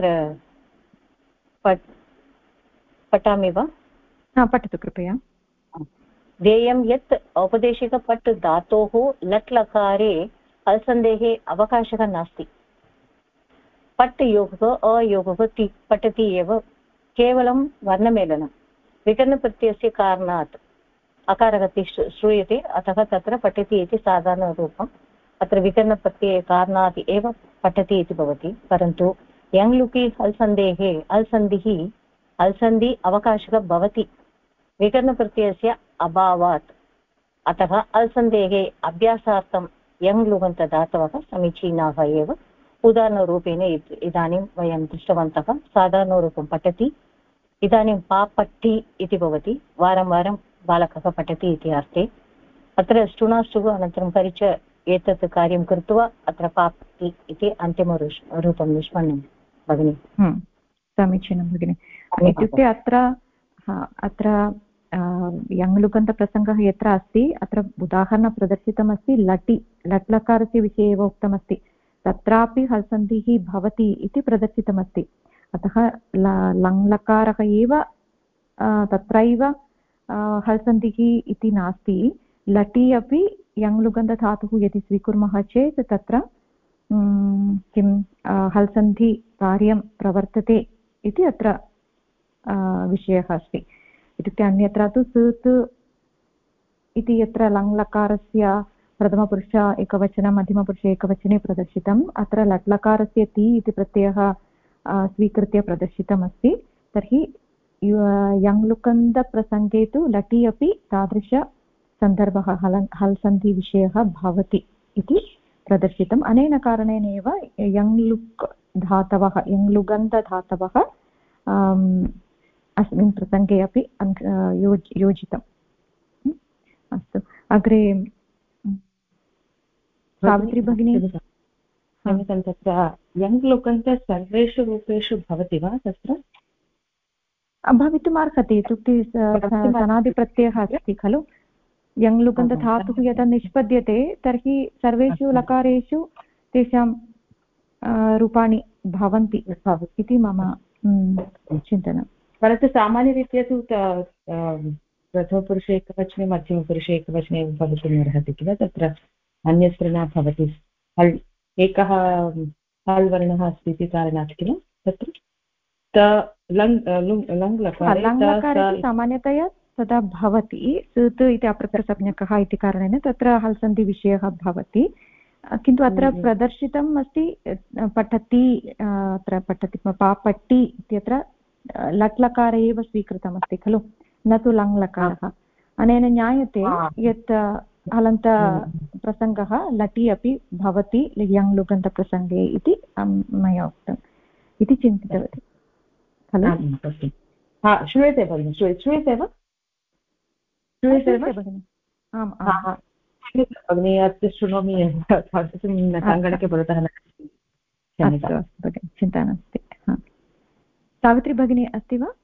पठामि वा पठतु कृपया देयं यत् औपदेशिकपट् धातोः लट् लकारे हल्सन्धेः अवकाशः नास्ति पट् योगः अयोगः ति पठति एव केवलं वर्णमेलनं विकरणप्रत्ययस्य कारणात् अकारः श्रूयते अतः तत्र पठति इति साधारणरूपम् अत्र विकरणप्रत्यये कारणात् एव पठति इति भवति परन्तु यङ् लुकि हल्सन्धेः हल्सन्धि अवकाशः भवति विकरणप्रत्ययस्य अभावात् अतः हल्सन्धेः अभ्यासार्थं यङ् लुगन्तधातवः समीचीनाः एव उदाहरणरूपेण इदानीं वयं दृष्टवन्तः साधारणरूपं पठति इदानीं पापट्टि इति भवति वारं वारं बालकः पठति इति अर्थे अत्र ष्टुनाष्टुः अनन्तरं परिच एतत् कार्यं कृत्वा अत्र पापट्टि इति अन्तिमरूपं निष्पन्नं भगिनि समीचीनं भगिनि इत्युक्ते अत्र यङ् लुगन्तप्रसङ्गः यत्र अस्ति अत्र उदाहरणं प्रदर्शितमस्ति लट् लकारस्य विषये एव उक्तमस्ति तत्रापि हल्सन्धिः भवति इति प्रदर्शितमस्ति अतः लङ् लकारः एव तत्रैव हल्सन्धिः इति नास्ति लटि अपि यङ् लुगन्तधातुः यदि स्वीकुर्मः चेत् तत्र किं हल्सन्धिकार्यं प्रवर्तते इति अत्र विषयः अस्ति इत्युक्ते अन्यत्र तु सुत् इति यत्र लङ् लकारस्य प्रथमपुरुष एकवचनं मध्यमपुरुष एकवचने प्रदर्शितम् अत्र लट् लकारस्य ति इति प्रत्ययः स्वीकृत्य प्रदर्शितमस्ति तर्हि यङ् लुकन्तप्रसङ्गे तु लटि अपि तादृश सन्दर्भः हल् सन्धिविषयः भवति इति प्रदर्शितम्। अनेन कारणेन एव यङ्लुक् धातवः यङ्लुगन्धधातवः अस्मिन् प्रसङ्गे अपि योजितम्। अस्तु, अग्रे सावित्री भगिनी। तत्र यङ्लुगन्त सर्वेषु रूपेषु भवति वा तत्र? भवितुम् अर्हति, इत्युक्ते सनादिप्रत्ययः अस्ति खलु। यङ्लुगन्धधातुः यदा निष्पद्यते तर्हि सर्वेषु लकारेषु तेषां रूपाणि भवन्ति इति मम चिन्तनं। परन्तु सामान्यरीत्या तु प्रथमपुरुषे एकवचने मध्यमपुरुषे एकवचने भवितुम् अर्हति किल, तत्र अन्यत्र न भवति। हल् एकः हल् वर्णः अस्ति इति कारणात् किल तत्र लङ् लकारे सामान्यतया तदा भवति। सुत् इति अप्रत्ययसंज्ञकः इति कारणेन तत्र हल् सन्धिविषयः भवति, किन्तु अत्र प्रदर्शितम् अस्ति पठति, अत्र पठति पापट्टि इत्यत्र लट् लकारे एव स्वीकृतमस्ति खलु, न तु लङ् लकारः। अनेन ज्ञायते यत् हलन्तप्रसङ्गः लटि अपि भवति यङ्लुगन्तप्रसङ्गे इति मया उक्तम् इति चिन्तितवती खलु। श्रूयते भगिनि, श्रूयते वा? भगिनि आम् आम् भगिनि, अत्र शृणोमि, सङ्गणके पुरतः न। अस्तु भगिनि, चिन्ता नास्ति। सावित्री भगिनी अस्ति वा?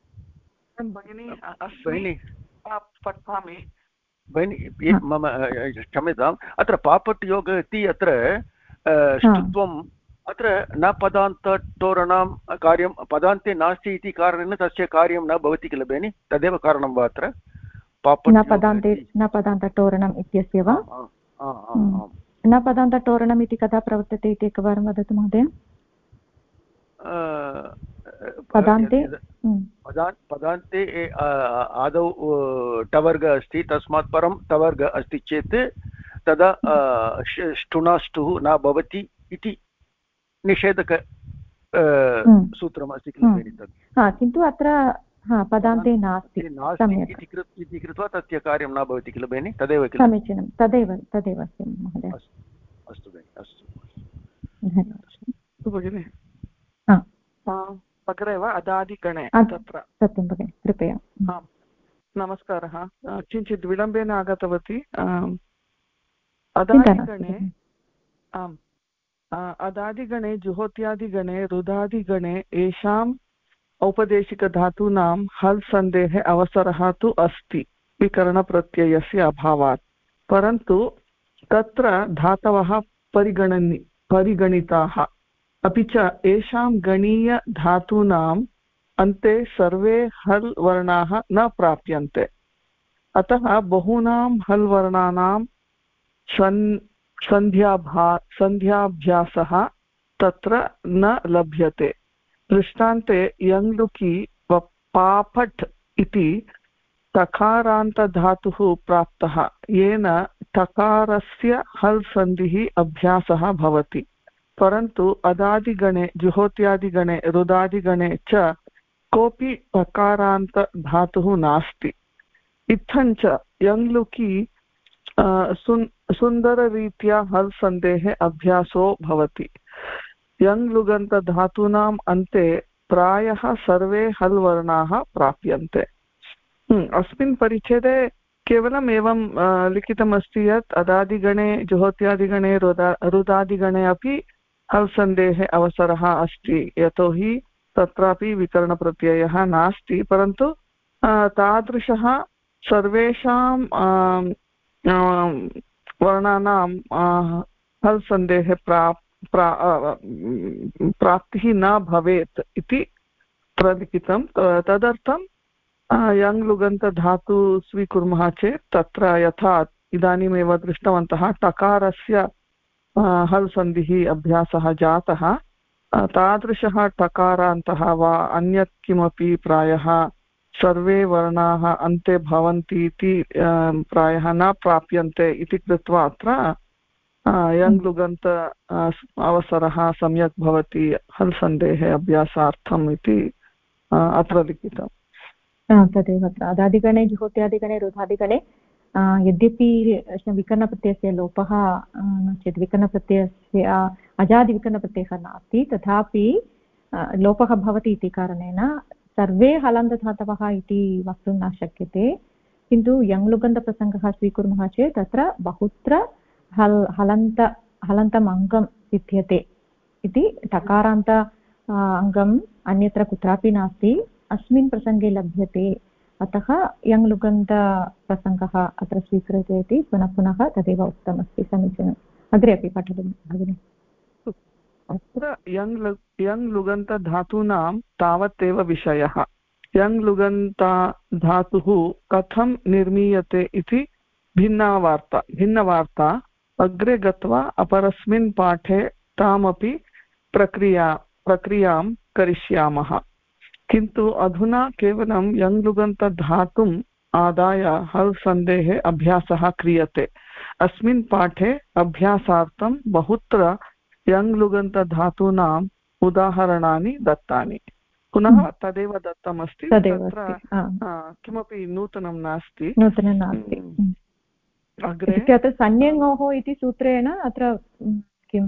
भगिनी पठामि भगिनि, मम क्षम्यताम्। अत्र पापट्योग इति अत्र ष्टुत्वम् अत्र न पदान्ततोरणां कार्यं पदान्ते नास्ति इति कारणेन तस्य कार्यं न भवति किल भगिनि, तदेव कारणं वा अत्र न पदान्ततोरणम् इत्यस्य वा? न पदान्ततोरणम् इति कदा प्रवर्तते इति एकवारं वदतु महोदय। पदान्ते आदौ टवर्ग अस्ति, तस्मात् परं टवर्ग अस्ति चेत् तदा ष्टुनाष्टुः न भवति इति निषेधक सूत्रमस्ति किल भगिनि तत्। किन्तु अत्र पदान्ते नास्ति इति कृत्वा तस्य कार्यं न भवति किल भगिनि, तदेव किल? समीचीनं, तदेव अस्ति महोदय। अस्तु भगिनि, अस्तु धन्यवादः भगिनि। अग्रे वा अदादिगणे तत्र सत्यं भगिनि, कृपया। नमस्कारः, किञ्चित् विलम्बेन आगतवती। अदादिगणे आम्, अदादिगणे जुहोत्यादिगणे रुदादिगणे येषाम् औपदेशिकधातूनां हल् सन्धेः अवसरः तु अस्ति विकरणप्रत्ययस्य अभावात्, परन्तु तत्र धातवः परिगणिताः, अपि च येषां गणीयधातूनाम् अन्ते सर्वे हल् वर्णाः न प्राप्यन्ते। अतः बहूनां हल् वर्णानां सन्ध्याभ्यासः तत्र न लभ्यते। दृष्टान्ते यङ्लुकि पापट् इति तकारान्तधातुः प्राप्तः, येन तकारस्य हल् सन्धिः अभ्यासः भवति, परन्तु अदादिगणे जुहोत्यादिगणे रुदादिगणे च कोऽपि तकारान्तधातुः नास्ति। इत्थञ्च यङ्लुकि सुन्दररीत्या हल् सन्धेः अभ्यासो भवति। यङ्लुगन्तधातूनाम् अन्ते प्रायः सर्वे हल् वर्णाः प्राप्यन्ते। अस्मिन् परिच्छेदे केवलम् एवं लिखितमस्ति यत् अदादिगणे जुहोत्यादिगणे रुदादिगणे अपि हल् सन्धेः अवसरः अस्ति, यतोहि तत्रापि विकरणप्रत्ययः नास्ति, परन्तु तादृशः सर्वेषां वर्णानां हल् सन्धेः प्राप्तिः न भवेत् इति प्रलिखितं। तदर्थं यङ्लुगन्तधातु स्वीकुर्मः चेत् तत्र यथा इदानीमेव दृष्टवन्तः टकारस्य हल् सन्धिः अभ्यासः जातः, तादृशः टकारान्तः वा अन्यत् किमपि प्रायः सर्वे वर्णाः अन्ते भवन्ति इति प्रायः न प्राप्यन्ते इति कृत्वा अत्र यङ्लुगन्त अवसरः सम्यक् भवति हल् सन्धेः अभ्यासार्थम् इति अत्र लिखितम्। तदेव अत्र अदादिगणे जुहोत्यादिगणे रुधादिगणे यद्यपि विकरणप्रत्ययस्य लोपः नो चेत् विकरणप्रत्ययस्य अजादिविकरणप्रत्ययः नास्ति, तथापि लोपः भवति इति कारणेन सर्वे हलन्तधातवः इति वक्तुं न शक्यते। किन्तु यङ्लुगन्तप्रसङ्गः स्वीकुर्मः चेत् तत्र बहुत्र हलन्तम् अङ्गं सिद्ध्यते इति। टकारान्त अङ्गम् अन्यत्र कुत्रापि नास्ति, अस्मिन् प्रसङ्गे लभ्यते। अतः यङ्लुगन्तप्रसङ्गः अत्र स्वीक्रियते इति पुनः पुनः तदेव उक्तमस्ति। समीचीनम्। अग्रे अपि पठतु भगिनि। अत्र यङ्लुगन्तधातूनां तावदेव विषयः। यङ्लुगन्तधातुः कथं निर्मीयते इति भिन्नवार्ता अग्रे गत्वा अपरस्मिन् पाठे तामपि प्रक्रियां करिष्यामः। किन्तु अधुना केवलं यङ्लुगन्तधातुम् आदाय हल् सन्धेः अभ्यासः क्रियते। अस्मिन् पाठे अभ्यासार्थं बहुत्र यङ्लुगन्तधातूनाम् उदाहरणानि दत्तानि। पुनः तदेव दत्तमस्ति, तत्र किमपि नूतनं नास्ति। अग्रे अत्र संज्ञोः इति सूत्रेण अत्र किं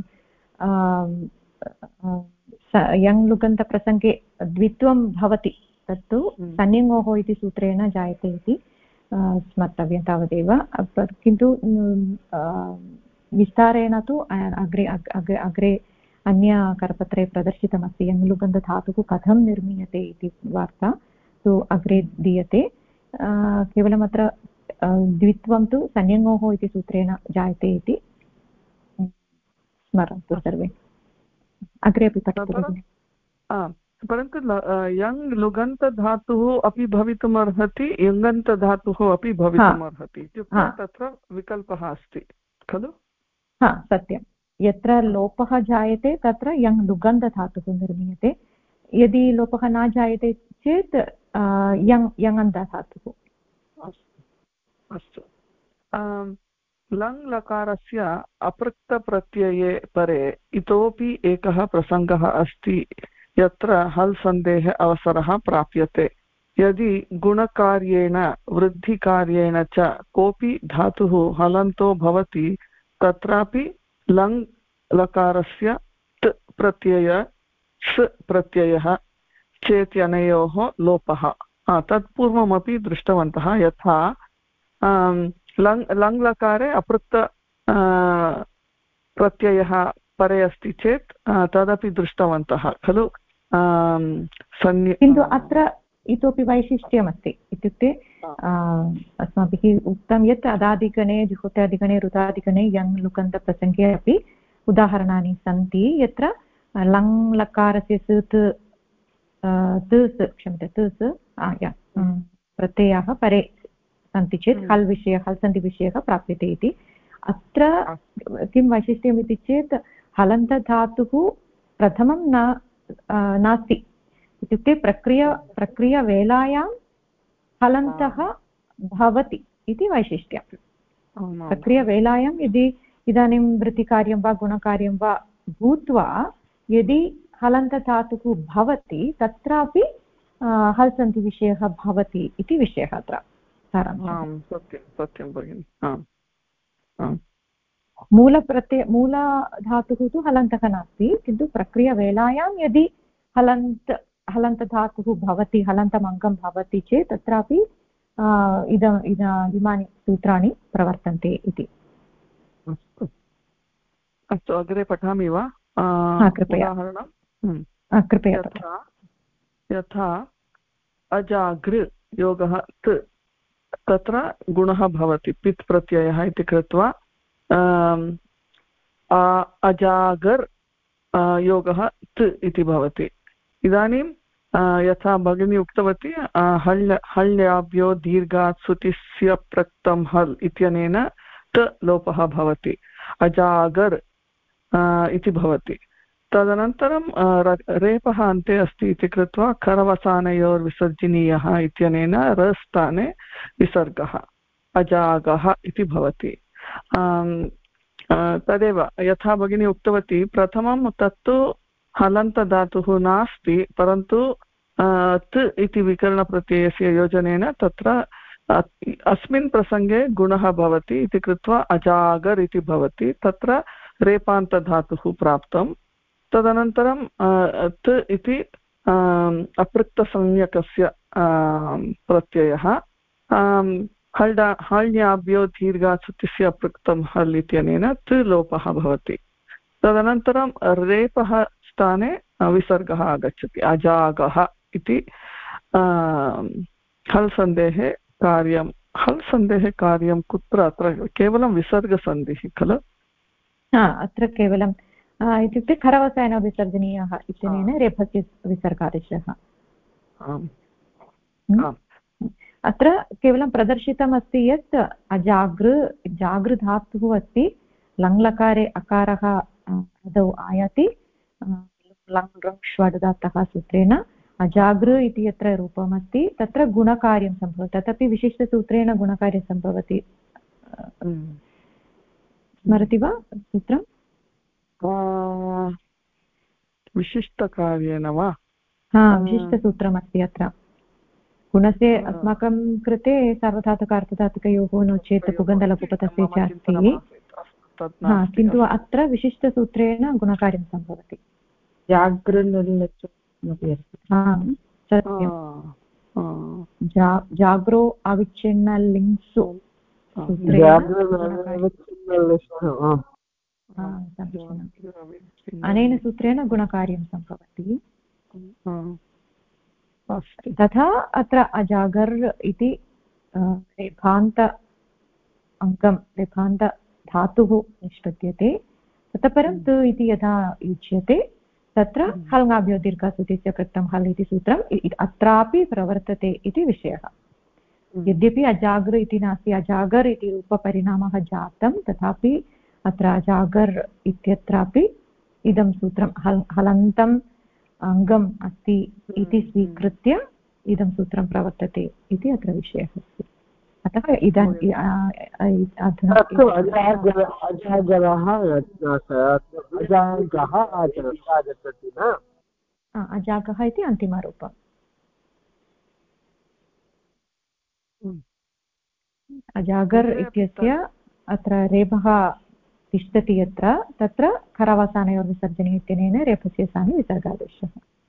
यङ्लुगन्तप्रसङ्गे द्वित्वं भवति, तत्तु संज्ञोः इति सूत्रेण जायते इति स्मर्तव्यं तावदेव। किन्तु विस्तारेण तु अग्रे अन्यकरपत्रे प्रदर्शितमस्ति। यङ्लुगन्तधातुः कथं निर्मीयते इति वार्ता तु अग्रे दीयते। केवलम् अत्र द्वित्वं तु संज्ञोः इति सूत्रेण जायते इति स्मरन्तु सर्वे। अग्रे अपि पठतु। परन्तु यङ्लुगन्तधातुः अपि भवितुमर्हति, यङन्तधातुः अपि भवितुमर्हति, इत्युक्ते तत्र विकल्पः अस्ति खलु? सत्यं। यत्र लोपः जायते तत्र यङ्लुगन्तधातुः निर्मीयते, यदि लोपः न जायते चेत् यङन्तधातुः। अस्तु। लङ् लकारस्य अपृक्तप्रत्यये परे इतोपि एकः प्रसङ्गः अस्ति यत्र हल् सन्धेः अवसरः प्राप्यते। यदि गुणकार्येण वृद्धिकार्येण च कोऽपि धातुः हलन्तो भवति तत्रापि लङ् लकारस्य त् प्रत्यय स् प्रत्ययः चेत्यनयोः लोपः। तत्पूर्वमपि दृष्टवन्तः, यथा लङ् लकारे अपृक्त प्रत्ययः परे अस्ति चेत् तदपि दृष्टवन्तः खलु। किन्तु अत्र इतोपि वैशिष्ट्यमस्ति। इत्युक्ते अस्माभिः उक्तं यत् अदादिगणे जुहोत्यादिगणे रुदादिगणे यङ्लुगन्तप्रसङ्गे अपि उदाहरणानि सन्ति यत्र लङ् लकारस्य प्रत्ययाः परे सन्ति चेत् हल् सन्धिविषयः प्राप्यते इति। अत्र किं वैशिष्ट्यम् इति चेत् हलन्तधातुः प्रथमं नास्ति, इत्युक्ते प्रक्रियावेलायां हलन्तः भवति इति वैशिष्ट्यं। प्रक्रियावेलायां यदि इदानीं वृत्तिकार्यं वा गुणकार्यं वा भूत्वा यदि हलन्तधातुः भवति तत्रापि हल् सन्धिविषयः भवति इति विषयः अत्र। सत्यं भगिनि। मूलधातुः तु हलन्तः नास्ति, किन्तु प्रक्रियावेलायां यदि हलन्तधातुः भवति, हलन्तमङ्गं भवति चेत् तत्रापि इमानि सूत्राणि प्रवर्तन्ते इति। अस्तु, अग्रे पठामि वा? कृपया। यथा अजागृ योगः त्, तत्र गुणः भवति पित् प्रत्ययः इति कृत्वा अजागर् योगः त् इति भवति। इदानीं यथा भगिनी उक्तवती हल्याभ्यो दीर्घात् सुतिस्य प्रक्तं हल् इत्यनेन त लोपः भवति, अजागर् इति भवति। तदनन्तरं रेपः अन्ते अस्ति इति कृत्वा करवसानयोर्विसर्जनीयः इत्यनेन रस्थाने विसर्गः अजागः इति भवति। तदेव यथा भगिनी उक्तवती, प्रथमं तत्तु हलन्तधातुः नास्ति, परन्तु त् इति विकरणप्रत्ययस्य योजनेन तत्र अस्मिन् प्रसङ्गे गुणः भवति इति कृत्वा अजागर् इति भवति, तत्र रेपान्तधातुः प्राप्तं। तदनन्तरं त् इति अपृक्तसंज्ञकस्य प्रत्ययः, हल्याभ्यो दीर्घात्सुतिस्य अपृक्तं हल् इत्यनेन त् लोपः भवति। तदनन्तरं रेपः स्थाने विसर्गः आगच्छति, अजागः इति। हल् सन्धेः कार्यं, हल् सन्धेः कार्यं कुत्र? अत्र केवलं विसर्गसन्धिः खलु? अत्र केवलं इत्युक्ते खरवसायनो विसर्जनीयः इत्यनेन रेफस्य विसर्गादेशः। अत्र केवलं प्रदर्शितमस्ति यत् जागृधातुः अस्ति, लङ्लकारे अकारः आदौ आयाति, लङ् रङ् ष्वड् धातः सूत्रेण अजागृ इति यत्र रूपमस्ति तत्र गुणकार्यं सम्भवति, तदपि विशिष्टसूत्रेण गुणकार्यं सम्भवति। स्मरति वा सूत्रं? विशिष्टकार्येण वा? विशिष्टसूत्रमस्ति अत्र गुणस्य। अस्माकं कृते सार्वधातुकार्थधातुकयोः नो चेत् पुगन्धलघुपतस्य च अस्ति, किन्तु अत्र विशिष्टसूत्रेण गुणकार्यं सम्भवति। जाग्रो अविच्छिन्न लिङ्सु अनेन सूत्रेण गुणकार्यं सम्भवति। तथा अत्र अजागर् इति रेफान्त अङ्गं, रेफान्तधातुः निष्पद्यते। ततः परं तु इति यथा युज्यते तत्र हल्ङ्गाभ्यो दीर्घासुतिस्य कृतं हल् इति सूत्रम् अत्रापि प्रवर्तते इति विषयः। यद्यपि अजागर् इति नास्ति, अजागर् इति रूपपरिणामः जातं, तथापि अत्र अजागर् इत्यत्रापि इदं सूत्रं हलन्तम् अङ्गम् अस्ति इति स्वीकृत्य इदं सूत्रं प्रवर्तते इति अत्र विषयः अस्ति। अतः अजागः इति अन्तिमरूपम्। अजागर् इत्यस्य अत्र रेफः तिष्ठति यत्र तत्र खरवसानयोर्विसर्जने इत्यनेन रेफस्य स्थाने विसर्गादेशः।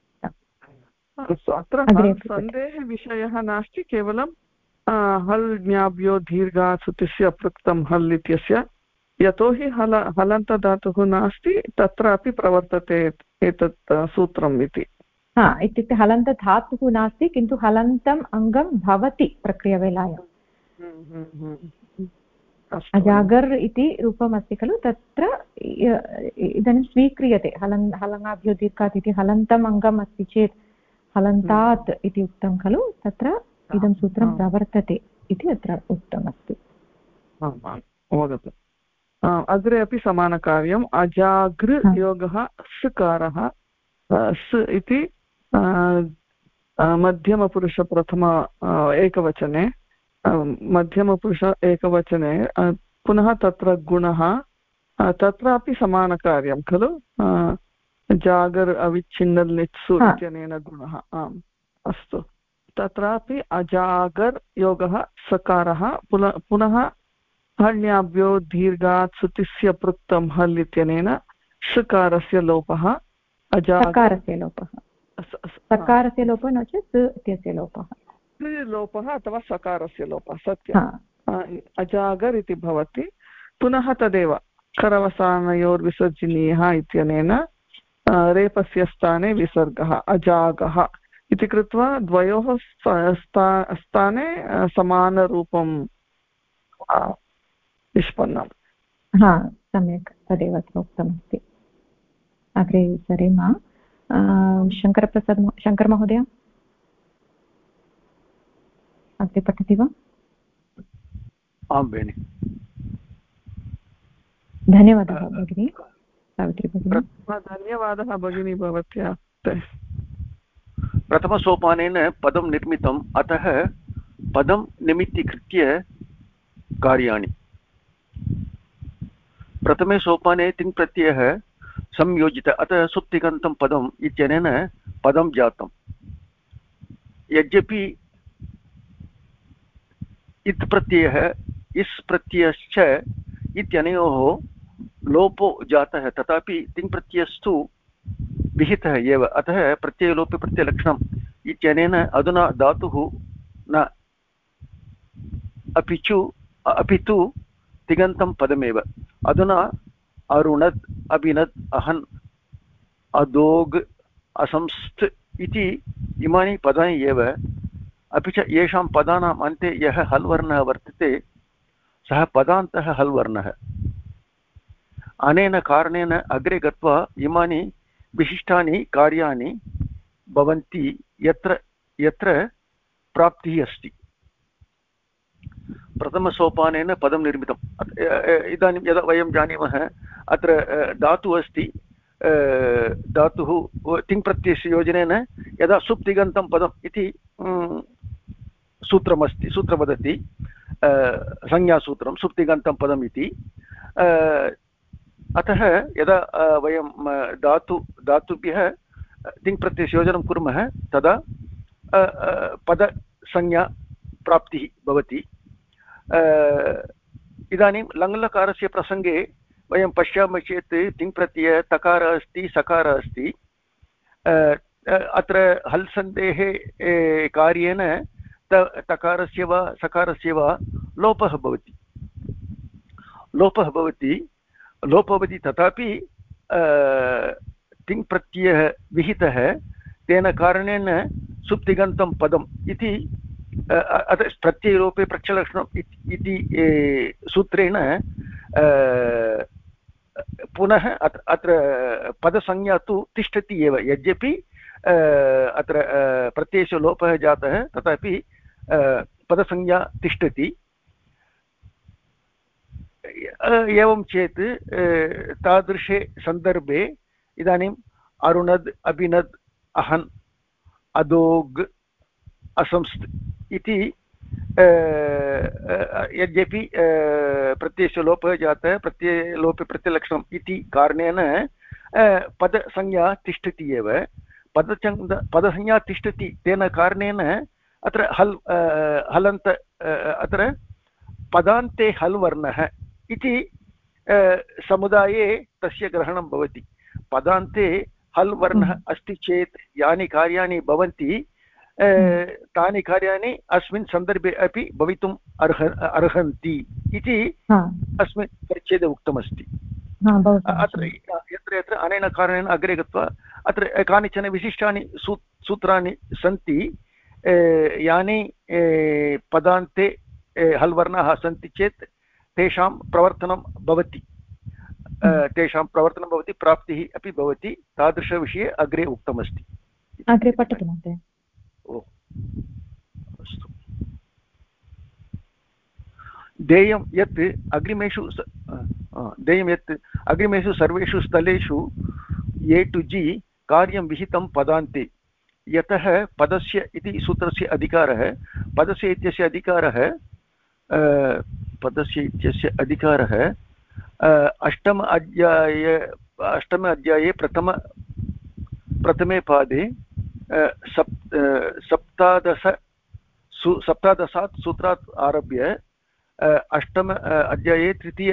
अत्र सन्देहः विषयः नास्ति, केवलं हल् ज्ञाभ्यो दीर्घात्सुतिस्य अपृक्तं हल् इत्यस्य, यतोहि हलन्तधातुः नास्ति तत्रापि प्रवर्तते एतत् सूत्रम् इति। इत्युक्ते हलन्तधातुः नास्ति किन्तु हलन्तम् अङ्गं भवति प्रक्रियावेलायाम्। अजागर् इति रूपमस्ति खलु, तत्र इदानीं स्वीक्रियते हलङ्गाभ्यो दीर्घात् इति हलन्तम् अङ्गम् अस्ति चेत् हलन्तात् इति उक्तं खलु, तत्र इदं सूत्रं प्रवर्तते इति अत्र उक्तमस्ति। अवगतम्। अग्रे अपि समानकार्यम्। अजागृ योगः सकारः स् इति मध्यमपुरुषप्रथम एकवचने, मध्यमपुरुष एकवचने पुनः तत्र गुणः, तत्रापि समानकार्यं खलु। जागर् अविच्छिन्नल् नित्सु इत्यनेन गुणः। आम्, अस्तु। तत्रापि अजागर् योगः सकारः, पुनः हल्याभ्यो दीर्घात् सुतिस्य पृक्तं हल् इत्यनेन षकारस्य लोपः। सकारस्य लोपः, सकारस्य लोपः न चेत् इत्यस्य लोपः, लोपः अथवा सकारस्य लोपः, सत्यम्। अजागर् इति भवति। पुनः तदेव खरवसानयोर्विसर्जनीयः इत्यनेन रेपस्य स्थाने विसर्गः अजागः इति कृत्वा द्वयोः स्थाने समानरूपं निष्पन्नम्। सम्यक्, तदेव अत्र उक्तमस्ति। अग्रे सरेम। शङ्कर महोदय अग्रे पठति वा? आं भगिनि। धन्यवादः भगिनी, सावित्री भगिनी। धन्यवादः भगिनी भवत्या। प्रथमसोपानेन पदं निर्मितम्, अतः पदं निमित्तीकृत्य कार्याणि। प्रथमे सोपाने तिङ् प्रत्ययः संयोजित, अतः सुप्तिगन्तं पदम् इत्यनेन पदं जातम्। यद्यपि इत् प्रत्ययः इस् प्रत्ययश्च इत्यनयोः लोपो जातः, तथापि तिङ् प्रत्ययस्तु विहितः एव। अतः प्रत्ययलोपे प्रत्ययलक्षणम् इत्यनेन अधुना धातुः न अपि तु तिङन्तं पदमेव। अधुना अरुणद्, अभिनद्, अहन्, अदोग्, असंस्थ इति इमानि पदानि एव। अपि च येषां पदानाम् अन्ते यः हल् वर्णः वर्तते सः पदान्तः हल् वर्णः। अनेन कारणेन अग्रे गत्वा इमानि विशिष्टानि कार्याणि भवन्ति यत्र यत्र प्राप्तिः अस्ति। प्रथमसोपानेन पदं निर्मितम्। इदानीं यदा वयं जानीमः अत्र धातुः अस्ति, धातुः तिङ्प्रत्ययस्य योजनेन यदा सुप्तिगन्तं पदम् इति सूत्रमस्ति, सूत्रं वदति, संज्ञासूत्रं सुप्तिगन्तं पदम् इति। अतः यदा वयं धातुभ्यः तिङ्प्रत्ययस्य योजनं कुर्मः तदा पदसंज्ञा प्राप्तिः भवति। इदानीं लङ्लकारस्य प्रसङ्गे वयं पश्यामः चेत् तिङ्प्रत्यय तकारः अस्ति, सकारः अस्ति। अत्र हल् सन्धेः कार्येण तकारस्य वा सकारस्य वा लोपः भवति, तथापि तिङ्प्रत्ययः विहितः, तेन कारणेन सुप्तिगन्तं पदम् इति प्रत्ययलोपे प्रत्ययलक्षणम् इति सूत्रेण पुनः अत्र पदसंज्ञा तु तिष्ठति एव। यद्यपि अत्र प्रत्ययस्य लोपः जातः तथापि पदसंज्ञा तिष्ठति। एवं चेत् तादृशे सन्दर्भे इदानीम् अरुणद्, अभिनद्, अहन्, अदोग्, असंस्थ इति यद्यपि प्रत्ययस्य लोपः जातः, प्रत्ययलोपे प्रत्ययलक्षणम् इति कारणेन पदसंज्ञा तिष्ठति एव। पदसंज्ञा तिष्ठति, तेन कारणेन अत्र हलन्त अत्र पदान्ते हल् वर्णः इति समुदाये तस्य ग्रहणं भवति। पदान्ते हल् वर्णः अस्ति चेत् यानि कार्याणि भवन्ति तानि कार्याणि अस्मिन् सन्दर्भे अपि भवितुम् अर्हन्ति इति अस्मिन् परिच्छेदे उक्तमस्ति। अत्र यत्र अनेन कारणेन अग्रे गत्वा अत्र कानिचन विशिष्टानि सूत्राणि सन्ति, यानि पदान्ते हल् वर्णाः सन्ति चेत् तेषां प्रवर्तनं भवति, प्राप्तिः अपि भवति। तादृशविषये अग्रे उक्तमस्ति। अग्रे पठतु महोदय। अस्तु। देयं यत् अग्रिमेषु सर्वेषु स्थलेषु ए टु जि कार्यं विहितं पदान्ते, यतः पदस्य इति सूत्रस्य अधिकारः, पदस्य इत्यस्य अधिकारः अष्टम अध्याये प्रथमे पादे सप्तादशात् सूत्रात् आरभ्य अष्टम अध्याये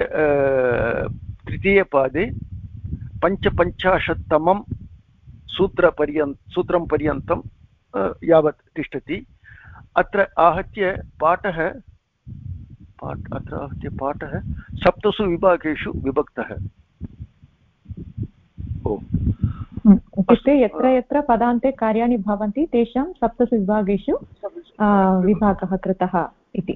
तृतीये पादे पञ्चपञ्चाशत्तमं सूत्रं पर्यन्तं यावत् तिष्ठति। अत्र आहत्य पाठः सप्तसु विभागेषु विभक्तः। इत्युक्ते यत्र यत्र पदान्ते कार्याणि भवन्ति तेषां सप्तसु विभागेषु विभागः कृतः इति।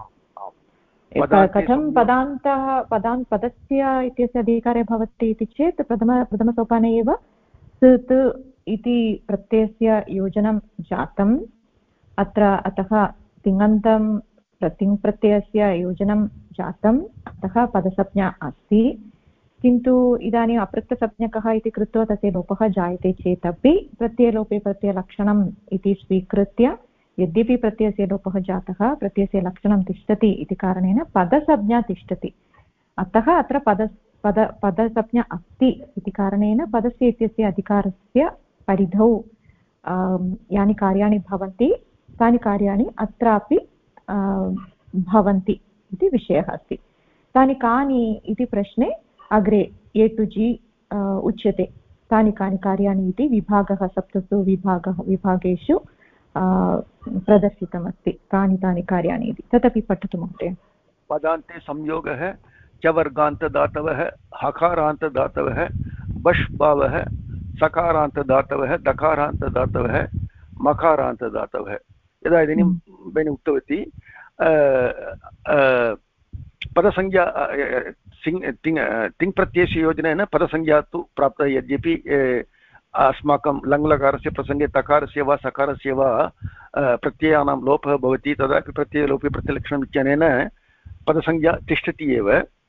कथं पदस्य इत्यस्य अधिकारे भवति इति चेत् प्रथमसोपाने एव स् इति प्रत्ययस्य योजनं जातम्। अतः तिङन्तं तिङ्प्रत्ययस्य योजनं जातम्, अतः पदसंज्ञा अस्ति। किन्तु इदानीम् अपृक्तसंज्ञकः इति कृत्वा तस्य लोपः जायते चेदपि प्रत्ययलोपे प्रत्ययलक्षणम् इति स्वीकृत्य, यद्यपि प्रत्ययस्य लोपः जातः प्रत्ययस्य लक्षणं तिष्ठति इति कारणेन पदसंज्ञा तिष्ठति। अतः अत्र पदसंज्ञा अस्ति इति कारणेन पदस्य इत्यस्य अधिकारस्य परिधौ यानि कार्याणि भवन्ति तानि कार्याणि अत्रापि भवन्ति इति विषयः अस्ति। तानि कानि इति प्रश्ने अग्रे A to G उच्यते। तानि कानि कार्याणि इति विभागः सप्तसु विभागेषु प्रदर्शितमस्ति। कानि तानि कार्याणि इति तदपि पठतु महोदय। पदान्ते संयोगः, चवर्गान्तदातवः, हकारान्तदातवः, बष् भावः, सकारान्तदातवः, दकारान्तदातवः, मकारान्तदातवः। यदा इदानीं भगिनी उक्तवती पदसंज्ञा तिङ् प्रत्ययस्य योजनेन पदसंज्ञा तु प्राप्ता, यद्यपि अस्माकं लङ्लकारस्य प्रसङ्गे तकारस्य वा सकारस्य वा प्रत्ययानां लोपः भवति, तदापि प्रत्ययलोपे प्रतिलक्षणम् इत्यनेन पदसंज्ञा तिष्ठति एव।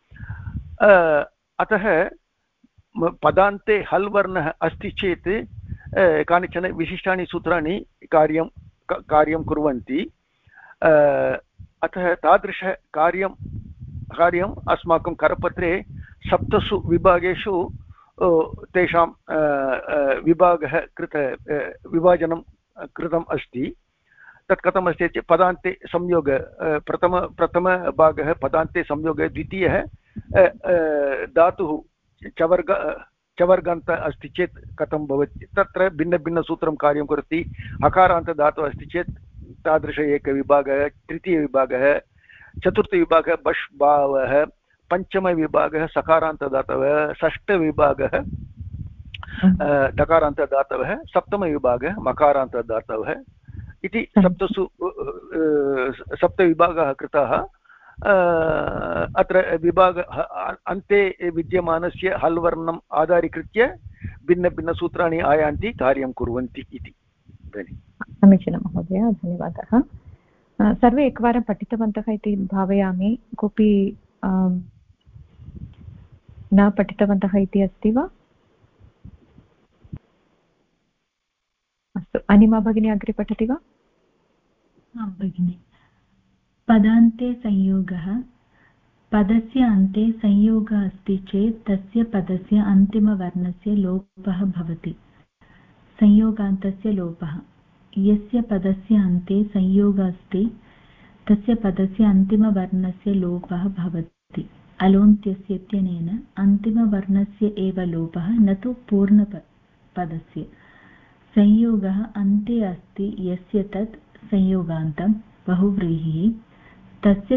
अतः पदान्ते हल् वर्णः अस्ति चेत् कानिचन विशिष्टानि सूत्राणि कार्यं कुर्वन्ति। अतः तादृशः कार्यम् अस्माकं करपत्रे सप्तसु विभागेषु तेषां विभाजनं कृतम् अस्ति। तत् कथमस्ति चेत् पदान्ते संयोग प्रथमभागः पदान्ते संयोगः, द्वितीयः धातुः चवर्गान्त अस्ति चेत् कथं भवति, तत्र भिन्नभिन्नसूत्रं कार्यं करोति। हकारान्तधातुः अस्ति चेत् तादृश एकविभागः, तृतीयविभागः, चतुर्थविभागः बष् भावः, पञ्चमविभागः सकारान्तदातवः, षष्ठविभागः दकारान्तदातवः, सप्तमविभागः मकारान्तदातवः इति सप्तविभागाः कृताः। अत्र विभाग अन्ते विद्यमानस्य हल् वर्णम् आधारीकृत्य भिन्नभिन्नसूत्राणि आयान्ति, कार्यं कुर्वन्ति इति। समीचीनं महोदय, धन्यवादः। सर्वे एकवारं पठितवन्तः इति भावयामि। कोऽपि न पठितवन्तः इति अस्ति वा? अस्तु, अनिमा भगिनी अग्रे पठति वा? आं भगिनि। पदान्ते संयोगः, पदस्य अन्ते संयोगः अस्ति चेत् तस्य पदस्य अन्तिमवर्णस्य लोपः भवति। संयोगान्तस्य लोपः, यस्य पदस्य अन्ते संयोगः अस्ति तस्य पदस्य अन्तिमवर्णस्य लोपः भवति। अलोन्त्यस्य इत्यनेन अन्तिमवर्णस्य एव लोपः, न तु पूर्णपदस्य। संयोगः अन्ते अस्ति यस्य तत् संयोगान्तं बहुव्रीहिः, तस्य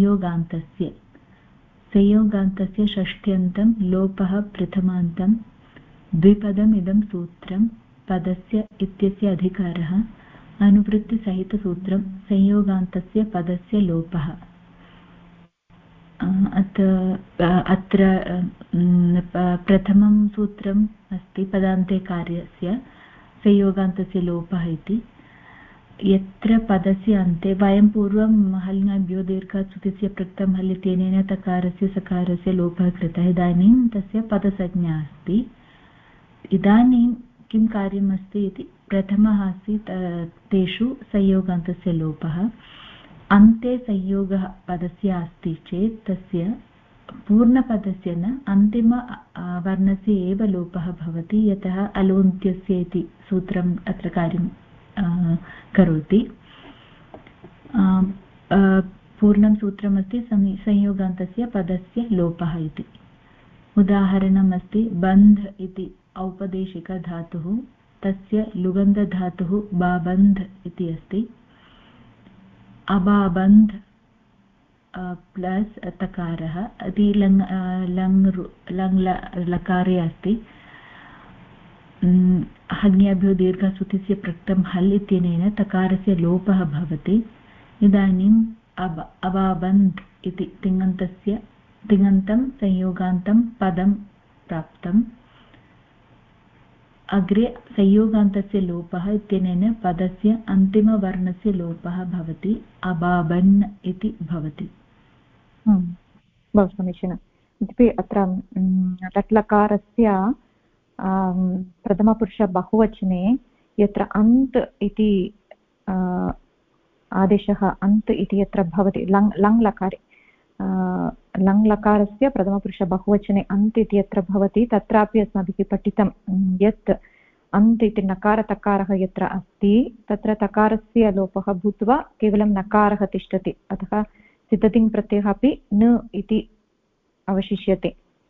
संयोगान्तस्य षष्ठ्यन्तं लोपः प्रथमान्तं द्विपदमिदं सूत्रं पदस्य इत्यस्य अधिकारः अनुवृत्तिसहितसूत्रं संयोगान्तस्य पदस्य लोपः। अत्र प्रथमं सूत्रम् अस्ति पदान्ते कार्यस्य संयोगान्तस्य लोपः इति। यत्र पदस्य अन्ते वयं पूर्वं हल्ङ्गाभ्यो दीर्घात् सुतिस्य प्रक्तं हल् इत्यनेन तकारस्य सकारस्य लोपः कृतः, इदानीं तस्य पदसंज्ञा अस्ति। इदानीं किं कार्यमस्ति इति, प्रथमः आसीत् तेषु संयोगान्तस्य लोपः। अन्ते संयोगः पदस्य अस्ति चेत् तस्य पूर्णपदस्य न अन्तिमवर्णस्य एव लोपः भवति, यतः अलोन्त्यस्य इति सूत्रम् अत्र कार्यं करोति। पूर्णं सूत्रमस्ति संयोगान्तस्य पदस्य लोपः इति। उदाहरणमस्ति बन्ध इति औपदेशिकधातुः, तस्य लुगन्धधातुः बाबन्ध इति अस्ति। अबाबन्ध प्लस् तकारः इति लङ् लकारे अस्ति। हन्याभ्यो दीर्घसूतिस्य प्रक्तं हल् इत्यनेन तकारस्य लोपः भवति। इदानीम् अबाबन्ध इति तिङन्तं संयोगान्तं पदं प्राप्तम्। अग्रे संयोगान्तस्य लोपः इत्यनेन पदस्य अन्तिमवर्णस्य लोपः भवति, अबाबन् इति भवति। बहु समीचीनम्। इत्यपि अत्र लट्लकारस्य प्रथमपुरुषबहुवचने यत्र अन्त् इति आदेशः, अन्त् इति यत्र भवति लङ् लकारे, लङ् लकारस्य प्रथमपुरुषबहुवचने अन्त् इति यत्र भवति तत्रापि अस्माभिः पठितं यत् अन्त् इति नकारतकारः यत्र अस्ति तत्र तकारस्य लोपः भूत्वा केवलं नकारः तिष्ठति। अतः सिद्धतिङ् प्रत्ययः अपि न इति अवशिष्यते।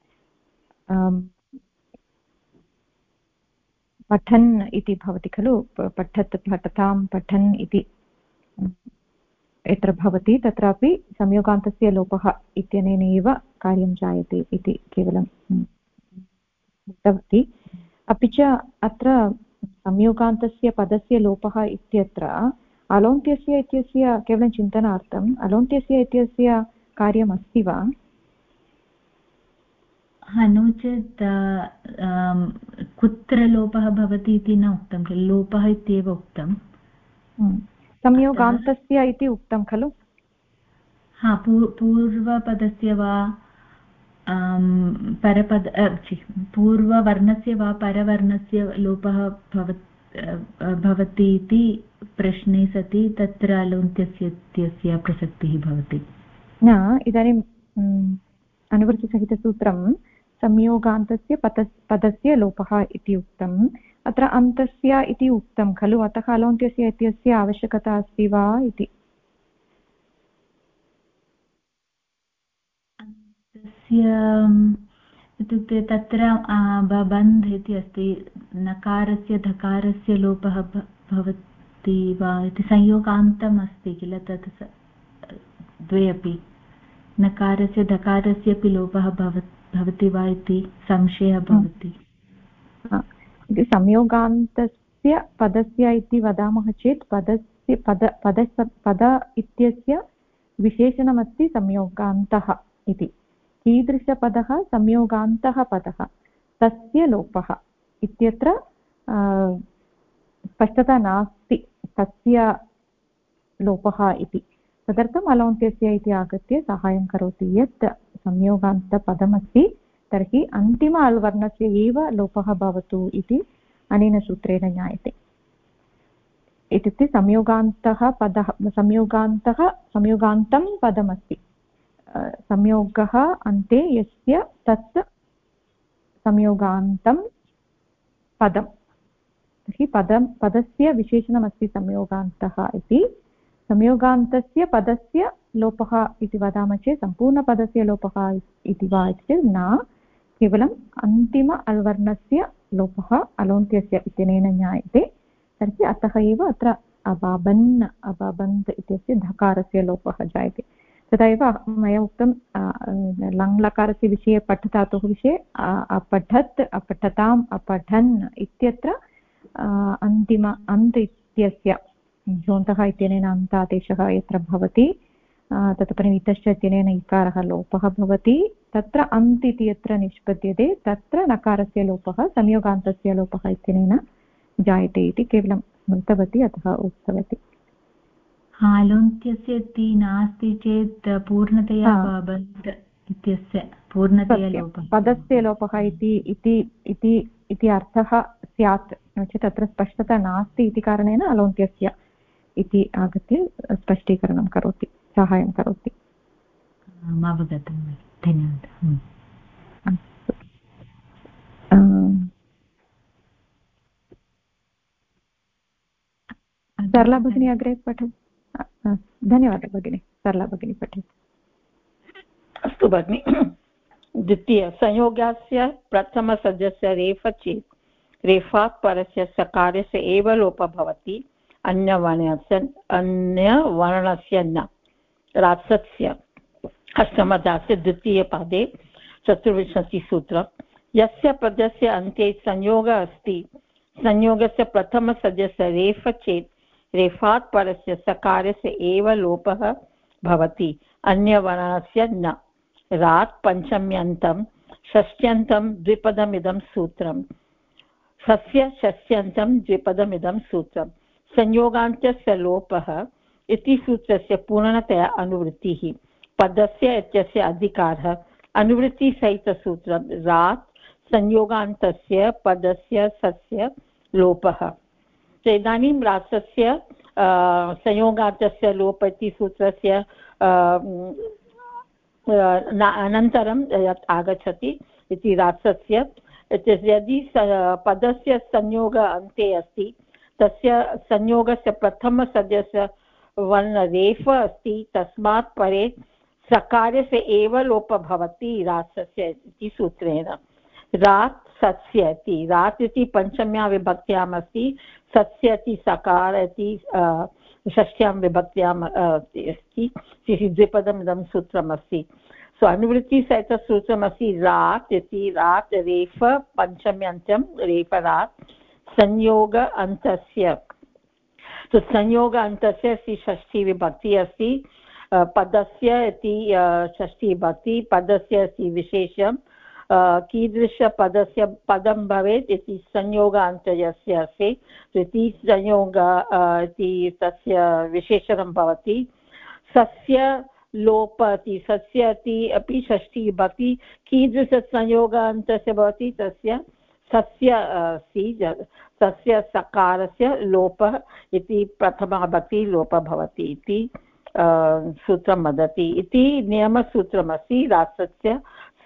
पठन् इति भवति खलु, पठत् पठतां पठन् इति यत्र भवति तत्रापि संयोगान्तस्य लोपः इत्यनेन एव कार्यं जायते इति केवलं उक्तवती। अपि च अत्र संयोगान्तस्य पदस्य लोपः इत्यत्र अलोन्त्यस्य इत्यस्य केवलं चिन्तनार्थम् अलोन्त्यस्य इत्यस्य कार्यम् अस्ति वा? नो चेत् कुत्र लोपः भवति इति न उक्तं खलु, लोपः इत्येव उक्तं। संयोगान्तस्य इति उक्तं खलु। हा, पूर्वपदस्य वा परपद पूर्ववर्णस्य वा परवर्णस्य लोपः भवति इति प्रश्ने सति तत्र अलोन्त्यस्य इत्यस्य प्रसक्तिः भवति न। इदानीम् अनुवृत्तिसहितसूत्रं संयोगान्तस्य पदस्य लोपः इति उक्तम्, अत्र अन्तस्य इति उक्तं खलु, अतः अलोन्त्यस्य इत्यस्य आवश्यकता अस्ति वा इति। इत्युक्ते तत्र बन्ध् इति अस्ति, नकारस्य धकारस्य लोपः भवति वा इति संयोगान्तम् अस्ति किल, तत् द्वे अपि नकारस्य धकारस्य अपि लोपः भवति वा इति संशयः भवति। संयोगान्तस्य पदस्य इति वदामः चेत् पद इत्यस्य विशेषणमस्ति संयोगान्तः इति। कीदृशपदः संयोगान्तः पदः तस्य लोपः इत्यत्र स्पष्टता नास्ति, तस्य लोपः इति। तदर्थम् अलोन्त्यस्य इति आगत्य साहाय्यं करोति यत् संयोगान्तपदमस्ति तर्हि अन्तिम अल्वर्णस्य एव लोपः भवतु इति अनेन सूत्रेण ज्ञायते। इत्युक्ते संयोगान्तं पदमस्ति, संयोगः अन्ते यस्य तत् संयोगान्तं पदं, तर्हि पदस्य विशेषणमस्ति संयोगान्तः इति। संयोगान्तस्य पदस्य लोपः इति वदामः चेत् सम्पूर्णपदस्य लोपः इति वा इति चेत् न, केवलम् अन्तिम अल्वर्णस्य लोपः अलोन्त्यस्य इत्यनेन ज्ञायते। तर्हि अतः एव अत्र अबबन्त् इत्यस्य धकारस्य लोपः जायते। तथा एव मया उक्तं लङ्लकारस्य विषये पठधातोः विषये अपठत् अपठताम् अपठन् इत्यत्र अन्तिम अन्त् इत्यस्य झोन्तः इत्यनेन अन्तादेशः यत्र भवति ततः इतश्च इत्यनेन इकारः लोपः भवति, तत्र अन्त् इति यत्र निष्पद्यते तत्र नकारस्य लोपः संयोगान्तस्य लोपः इत्यनेन जायते इति केवलं स्मृतवती, अतः उक्तवती। अलोन्त्यस्य इति नास्ति चेत् पूर्णतया बन्त् इत्यस्य पूर्णतया लोपः, पदस्य लोपः इति अर्थः स्यात्, नो चेत् अत्र स्पष्टता नास्ति इति कारणेन अलोन्त्यस्य इति आगत्य स्पष्टीकरणं करोति, साहाय्यं करोति। अवगतं, धन्यवादः। सरला भगिनी अग्रे पठतु। धन्यवादः भगिनी, सरला भगिनी पठतु। अस्तु भगिनि। द्वितीय संयोगस्य प्रथमसदस्य रेफ चेत् रेफात् परस्य सकारस्य एव लोपः भवति, अन्यवर्णस्य न। रात्सस्य अष्टमदास्य द्वितीयपादे चतुर्विंशतिसूत्रं यस्य पदस्य अन्ते संयोगः अस्ति, संयोगस्य प्रथमसदस्य रेफ चेत् रेफात् परस्य सकारस्य एव लोपः भवति, अन्यवर्णस्य न। रात् पञ्चम्यन्तं षष्ट्यन्तं द्विपदमिदं सूत्रं, सस्य षष्ट्यन्तं द्विपदमिदं सूत्रं। संयोगान्तस्य लोपः इति सूत्रस्य पूर्णतया अनुवृत्तिः, पदस्य इत्यस्य अधिकारः। अनुवृत्तिसहितसूत्रं रात् संयोगान्तस्य पदस्य सस्य लोपः। इदानीं रात्सस्य संयोगान्तस्य लोप इति सूत्रस्य अनन्तरं यत् आगच्छति इति रात्सस्य, यदि पदस्य संयोग अन्ते अस्ति तस्य संयोगस्य प्रथमसदस्य वर्णरेफ अस्ति तस्मात् परे सकारस्य एव लोपः भवति रात्सस्य इति सूत्रेण। रात् सस्य इति, रात् इति पञ्चम्यां विभक्त्याम् अस्ति, सस्य इति सकार इति षष्ठ्यां विभक्त्याम् अस्ति, द्विपदम् इदं सूत्रमस्ति। सो अनुवृत्तिसहितसूत्रमस्ति रात् इति, रात् रेफ पञ्चम्यन्त्यं रेफ रात् संयोग अन्तस्य। तो संयोग अन्तस्य षष्ठी विभक्ति अस्ति, पदस्य इति षष्ठी विभक्ति, पदस्य अस्ति विशेषं, कीदृशपदस्य पदं भवेत् इति संयोगान्तयस्य अस्ति, इति संयोग इति तस्य विशेषणं भवति। सस्य लोप इति, सस्य इति अपि षष्ठी विभक्ति, कीदृशसंयोगान्तस्य भवति तस्य सस्य अस्ति, तस्य सकारस्य लोपः इति प्रथमा विभक्ति लोपः भवति इति सूत्रं वदति। इति नियमसूत्रमस्ति, रात्सस्य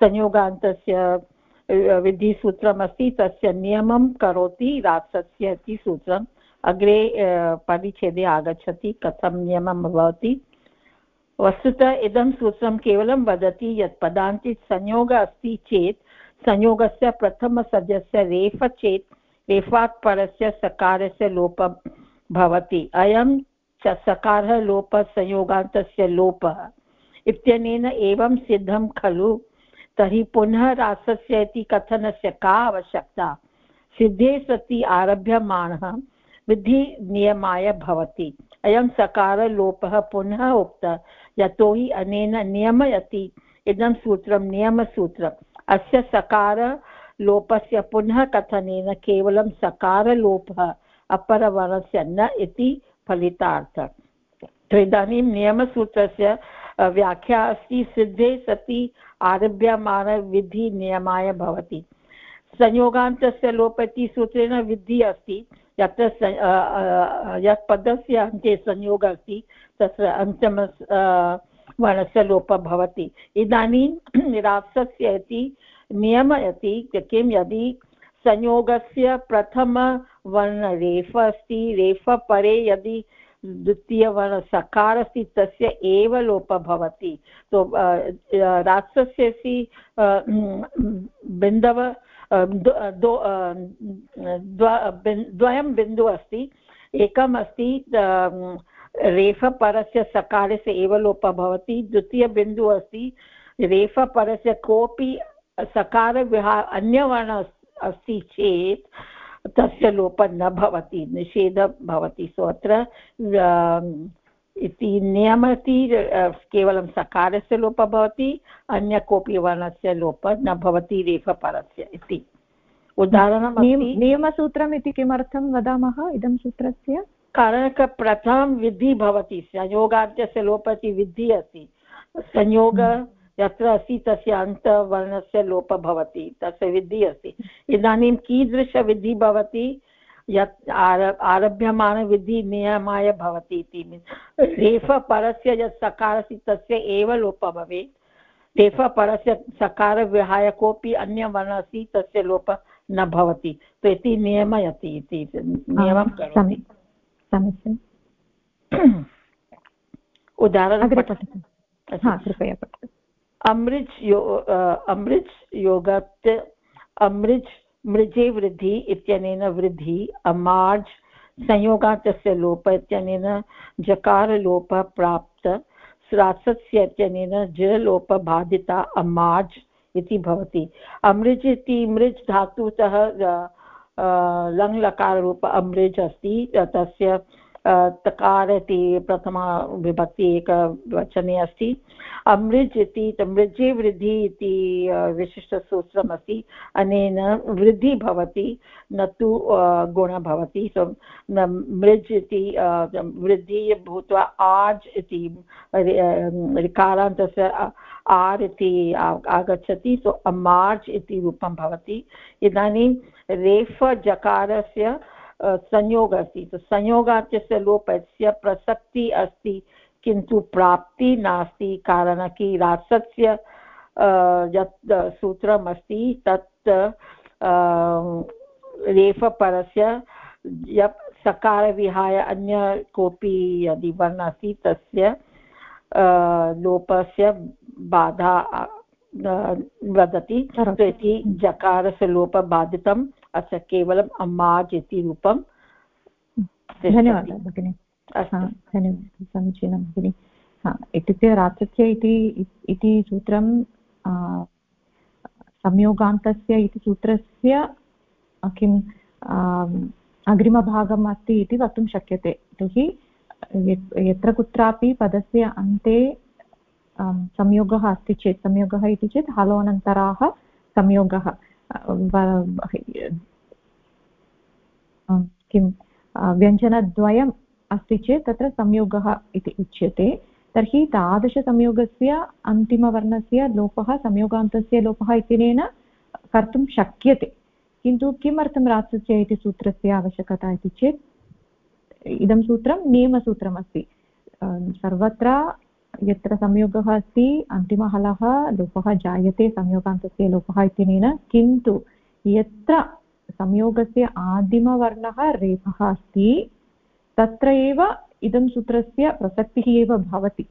संयोगान्तस्य विधिसूत्रमस्ति, तस्य नियमं करोति रात्सस्य इति सूत्रम्। अग्रे परिच्छेदे आगच्छति कथं नियमं भवति। वस्तुतः इदं सूत्रं केवलं वदति यत् पदान्ते संयोगः अस्ति चेत् संयोगस्य प्रथमसदस्य रेफ चेत् रेफात् परस्य सकारस्य लोपः भवति। अयं च सकारः लोपः संयोगान्तस्य लोपः इत्यनेन एवं सिद्धं खलु। तर्हि पुनः रात्सस्य इति कथनस्य का आवश्यकता। सिद्धे सति आरभ्यमाणः विधिनियमाय भवति। अयं सकारलोपः पुनः उक्तः यतोहि अनेन नियमयति इदं सूत्रं नियमसूत्रम्। अस्य सकारलोपस्य पुनः कथनेन केवलं सकारलोपः अपरवर्णस्य न इति फलितार्थः। तो इदानीं नियमसूत्रस्य व्याख्या अस्ति, सिद्धे सति आरभ्यमाण विधि नियमाय भवति। संयोगान्तस्य लोप इति सूत्रेण विधि अस्ति, यत्र यत् पदस्य अन्ते संयोगः अस्ति तस्य अन्तिम वर्णस्य लोपः भवति। इदानीं रात्सस्य इति नियमयति किं, यदि संयोगस्य प्रथमवर्ण रेफ अस्ति, रेफ परे यदि द्वितीयवर्ण सकार अस्ति तस्य एव लोपः भवति। तो रात्सस्य बिन्दव द्वयं बिन्दुः अस्ति, एकम् अस्ति रेफपरस्य सकारस्य एव लोपः भवति, द्वितीयबिन्दुः अस्ति रेफपरस्य कोऽपि सकारविहाय अन्यवर्णः अस्ति चेत् तस्य लोपः न भवति, निषेधः भवति। सो अत्र इति नियमति केवलं सकारस्य लोपः भवति, अन्य कोऽपि वर्णस्य लोपः न भवति रेफपरस्य इति। उदाहरणमस्ति नियमसूत्रम् इति किमर्थं वदामः इदं सूत्रस्य? कारणक प्रथमं विधि भवति, संयोगाद्यस्य लोपः इति विधिः अस्ति। संयोग यत्र अस्ति तस्य अन्तवर्णस्य लोपः भवति, तस्य विधिः अस्ति। इदानीं कीदृशविधिः भवति, यत् आरभ्यमानविधि नियमाय भवति इति। रेफपरस्य यत् सकारः अस्ति तस्य एव लोपः भवेत्, रेफपरस्य सकारविहाय कोऽपि अन्यवर्णः अस्ति तस्य लोपः न भवति। तो इति नियमयति इति नियमं करोति। उदाहरणं पठतु। कृपया पठतु। अमृज् योगात् अमृज् मृजे वृद्धि इत्यनेन वृद्धि, अमार्ज् संयोगान्तस्य लोपः इत्यनेन जकारलोपः प्राप्त, रात्सस्य इत्यनेन जलोपः बाधिता अमार्ज् इति भवति। अमृज् इति मृज् धातुतः लङ् लकाररूप अमृज् अस्ति, तस्य तकार इति प्रथमा विभक्ति एकवचने अस्ति। अमृज् इति मृजे वृद्धि इति विशिष्टसूत्रमस्ति, अनेन वृद्धि भवति न तु गुणः भवति। सो मृज् इति वृद्धि भूत्वा आर्ज् इति ऋकारान्तस्य आर् इति आगच्छति, सो अमार्ज् इति रूपं भवति। इदानीं रेफ जकारस्य संयोग अस्ति, तो संयोगात्यस्य लोपस्य प्रसक्तिः अस्ति किन्तु प्राप्ति नास्ति, कारण कि रात्सस्य यत् सूत्रम् अस्ति तत् रेफपरस्य यत् सकार विहाय अन्य कोऽपि यदि वर्णः अस्ति तस्य लोपस्य बाधा वदति इति जकारस्य लोपबाधितम् अस्य केवलम् अम्माज् इति रूपं। धन्यवादः भगिनि। धन्यवादः, समीचीनं भगिनि। इत्युक्ते रात्सस्य इति सूत्रं संयोगान्तस्य इति सूत्रस्य किम् अग्रिमभागम् अस्ति इति वक्तुं शक्यते। यतोहि यत्र कुत्रापि पदस्य अन्ते संयोगः अस्ति चेत्, संयोगः इति चेत् हलोऽनन्तराः संयोगः, किं व्यञ्जनद्वयम् अस्ति चेत् तत्र संयोगः इति उच्यते। तर्हि तादृशसंयोगस्य अन्तिमवर्णस्य लोपः संयोगान्तस्य लोपः इत्यनेन कर्तुं शक्यते। किन्तु किमर्थं रात्सस्य इति सूत्रस्य आवश्यकता इति चेत् इदं सूत्रं नियमसूत्रमस्ति। सर्वत्र यत्र संयोगः अस्ति अन्तिमहलः लोपः जायते संयोगान्तस्य लोपः इत्यनेन, किन्तु यत्र संयोगस्य आदिमवर्णः रेफः अस्ति तत्र एव इदं सूत्रस्य प्रसक्तिः एव भवति।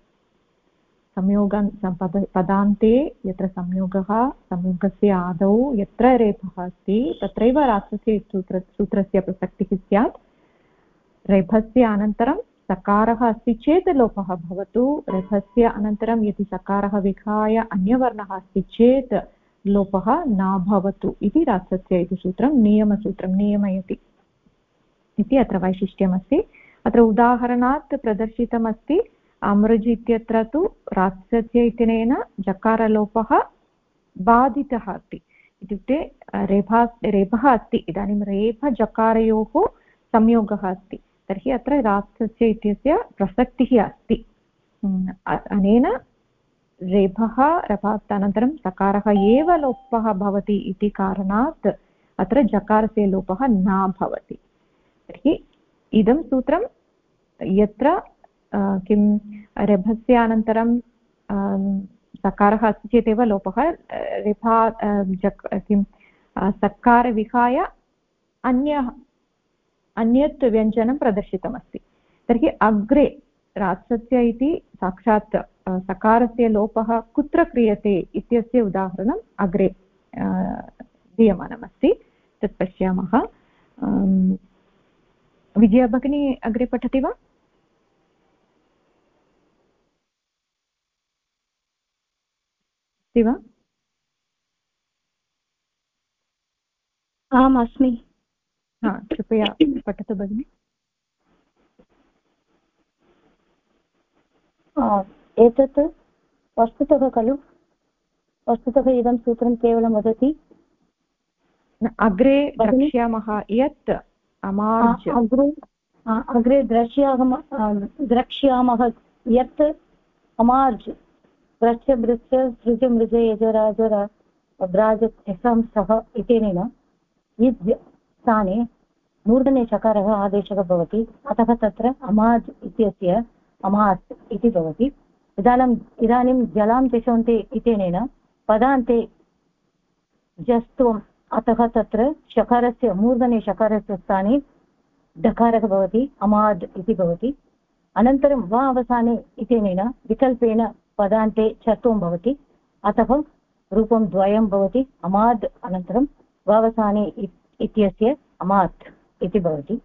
पदान्ते यत्र संयोगस्य आदौ यत्र रेफः अस्ति तत्रैव रात्सस्य सूत्रस्य प्रसक्तिः स्यात्। रेफस्य अनन्तरं सकारः अस्ति चेत् लोपः भवतु, रेफस्य अनन्तरं यदि सकारः विहाय अन्यवर्णः अस्ति चेत् लोपः न भवतु इति रात्सस्य इति सूत्रं नियमसूत्रं नियमयति इति अत्र वैशिष्ट्यमस्ति। अत्र उदाहरणात् प्रदर्शितमस्ति। अमृज् इत्यत्र तु रात्सस्य इत्यनेन जकारलोपः बाधितः अस्ति। इत्युक्ते रेफः अस्ति, इदानीं रेफजकारयोः संयोगः अस्ति, तर्हि अत्र रात्सस्य इत्यस्य प्रसक्तिः अस्ति। अनेन रेफात् अनन्तरं सकारः एव लोपः भवति इति कारणात् अत्र जकारस्य लोपः न भवति। तर्हि इदं सूत्रं यत्र किं रेफस्य अनन्तरं सकारः अस्ति चेदेव लोपः, रेफा किं सकारविहाय अन्यत् व्यञ्जनं प्रदर्शितमस्ति। तर्हि अग्रे रात्सस्य इति साक्षात् सकारस्य लोपः कुत्र क्रियते इत्यस्य उदाहरणम् अग्रे दीयमानमस्ति, तत् पश्यामः। विजया भगिनी अग्रे पठति वा? अस्ति वा? आम् अस्मि। कृपया पठतु भगिनि। एतत् वस्तुतः खलु, वस्तुतः इदं सूत्रं केवलं वदति अग्रे द्रक्ष्यामः यत् अग्रे द्रक्ष्यामः यत् अमार्ज् वृक्ष वृक्ष सृज मृज यजराजर अब्राजत् यशं सः इत्यनेन इद् स्थाने मूर्धने चकारः आदेशः भवति, अतः तत्र अमाज् इत्यस्य अमात् इति भवति। इदानीं जलां तिषन्ते इत्यनेन पदान्ते जस्त्वम्, अतः तत्र शकारस्य मूर्धने शकारस्य स्थाने डकारः भवति, अमाद् इति भवति। अनन्तरं वा अवसाने इत्यनेन विकल्पेन पदान्ते चत्वं भवति, अतः रूपं द्वयं भवति, अमाद् अनन्तरं वावसाने इत्यस्य अमात् इति भवति।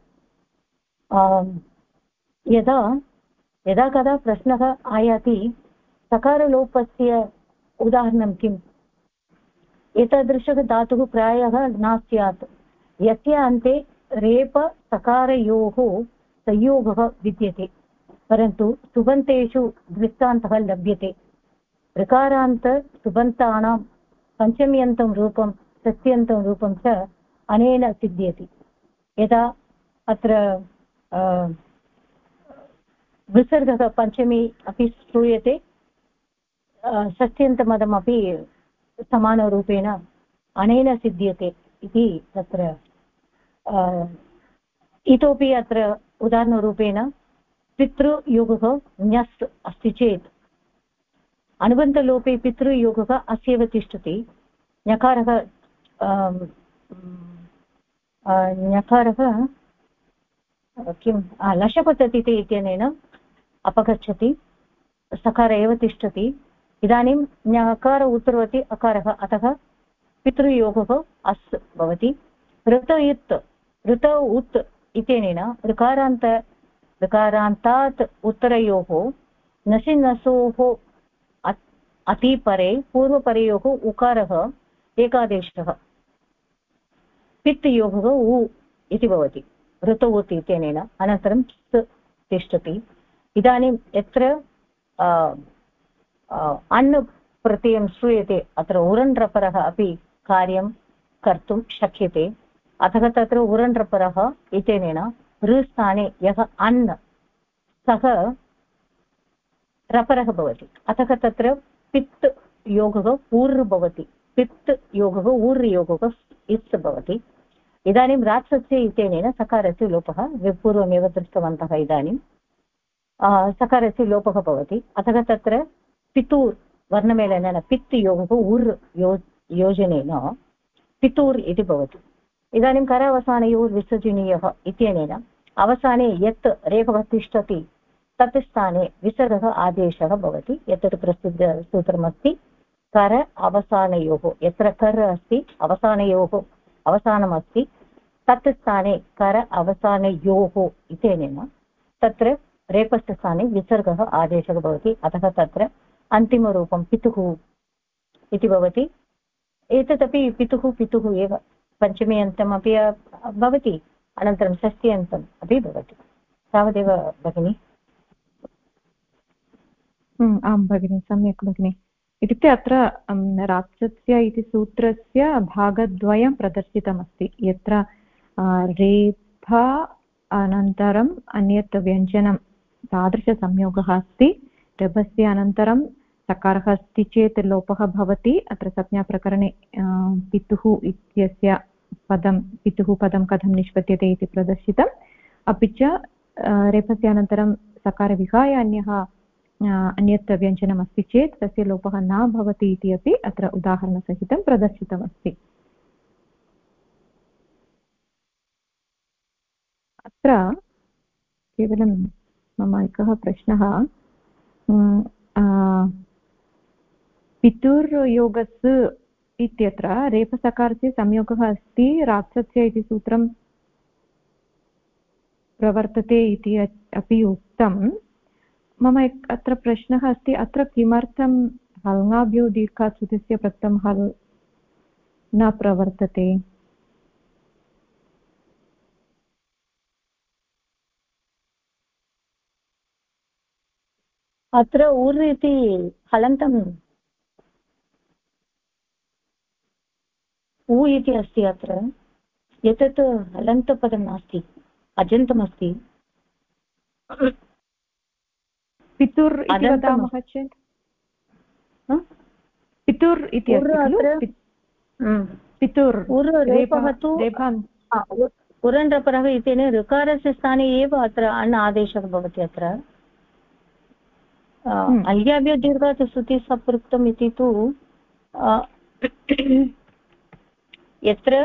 यदा कदा प्रश्नः आयाति सकारलोपस्य उदाहरणं किम्? एतादृशः धातुः प्रायः न स्यात् यस्य अन्ते रेप सकारयोः संयोगः विद्यते, परन्तु सुबन्तेषु दृष्टान्तः लभ्यते। ऋकारान्त सुबन्तानां पञ्चम्यन्तं रूपं षष्ट्यन्तं रूपं च अनेन सिद्ध्यति। यदा अत्र विसर्गः पञ्चमी अपि श्रूयते, षष्ट्यन्तमदमपि समानरूपेण अनेन सिद्ध्यते इति तत्र इतोपि अत्र उदाहरणरूपेण पितृयोगः ञस् अस्ति चेत् अनुबन्धलोपे पितृयोगः अस्यैव तिष्ठति। ञकारः किं लशपतति इत्यनेन अपगच्छति, सकार एव तिष्ठति। इदानीं ञकार उत्तरवति अकारः, अतः पितृयोगः अस् भवति। ऋत उत् इत्यनेन ऋकारान्तात् उत्तरयोः नसिनसोः अतिपरे पूर्वपरयोः उकारः एकादेशः, पित् योगः उ इति भवति ऋतौ उत् इत्यनेन। अनन्तरं तिष्ठति। इदानीं यत्र अण् प्रत्ययं श्रूयते अत्र उरण्ड्रपरः अपि कार्यं कर्तुं शक्यते। अतः तत्र उरण्ड्रपरः इत्यनेन ऋस्थाने यः अण् सः रपरः भवति। अतः तत्र पित् योगः ऊर् भवति, पित् योगः ऊर् योगः इत् भवति। इदानीं रात्सस्य इत्यनेन सकारस्य लोपः पूर्वमेव दृष्टवन्तः। इदानीं सकारस्य लोपः भवति। अतः तत्र पितूर् वर्णमेलनेन पित् योगः उर् योजनेन पितूर् इति भवति। इदानीं करावसानयोर् विसर्जनीयः इत्यनेन अवसाने यत् रेफः तिष्ठति तत् स्थाने विसर्गः आदेशः भवति। एतत् प्रसिद्धसूत्रमस्ति। कर अवसानयोः, यत्र कर् अस्ति अवसानयोः अवसानमस्ति तत् स्थाने कर अवसानयोः इत्यनेन तत्र रेपस्य स्थाने विसर्गः आदेशः भवति। अतः तत्र अन्तिमरूपं पितुः इति भवति। एतदपि पितुः एव, पञ्चमी अन्तमपि भवति, अनन्तरं षष्ठी अन्तम् अपि भवति। तावदेव भगिनि। आं भगिनि, सम्यक् भगिनि। इत्युक्ते अत्र रात्सस्य इति सूत्रस्य भागद्वयं प्रदर्शितमस्ति, यत्र रेफ अनन्तरम् अन्यत् व्यञ्जनं तादृशसंयोगः अस्ति। रेफस्य अनन्तरं सकारः अस्ति चेत् लोपः भवति। अत्र संज्ञाप्रकरणे पितुः इत्यस्य पितुः पदं कथं निष्पद्यते इति प्रदर्शितम्। अपि च रेफस्य अनन्तरं सकारविहाय अन्यत् व्यञ्जनम् अस्ति चेत् तस्य लोपः न भवति इति अपि अत्र उदाहरणसहितं प्रदर्शितमस्ति। अत्र केवलं मम एकः प्रश्नः, पितुर्योगस् इत्यत्र रेफसकारस्य संयोगः अस्ति, रात्सस्य इति सूत्रं प्रवर्तते इति अपि उक्तं। मम अत्र प्रश्नः अस्ति, अत्र किमर्थं हल्ङ्गाभ्यो दीर्घात् सुतस्य प्रत्ययं हल् न प्रवर्तते? अत्र उर् इति हलन्तं उ इति अस्ति। अत्र एतत् हलन्तपदं नास्ति, अजन्तमस्ति। पितुर् इति वदामः चेत् पितुर् इति पितुर् रेफः तु उरण्ड्रपरः इत्यनेन ऋकारस्य स्थाने एव अत्र अण् आदेशः भवति। अत्र अल्याभ्यो दीर्घात् श्रुति सपृक्तम् इति तु यत्र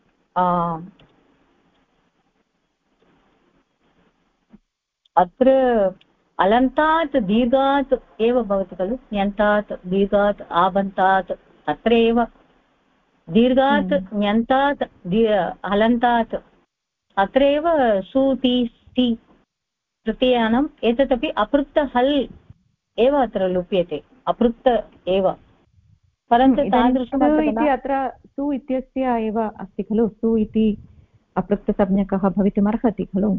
अत्र अलन्तात् दीर्घात् एव भवति खलु, ण्यन्तात् दीर्घात् आबन्तात्, तत्र एव दीर्घात् ण्यन्तात् हलन्तात् अत्र एव सुति स्ति प्रत्ययानाम् एतदपि अपृक्त हल् एव अत्र लुप्यते, अपृक्त एव। परन्तु तादृशम् अत्र सु इत्यस्य एव अस्ति खलु, सु इति अपृक्तसंज्ञकः भवितुमर्हति खलु।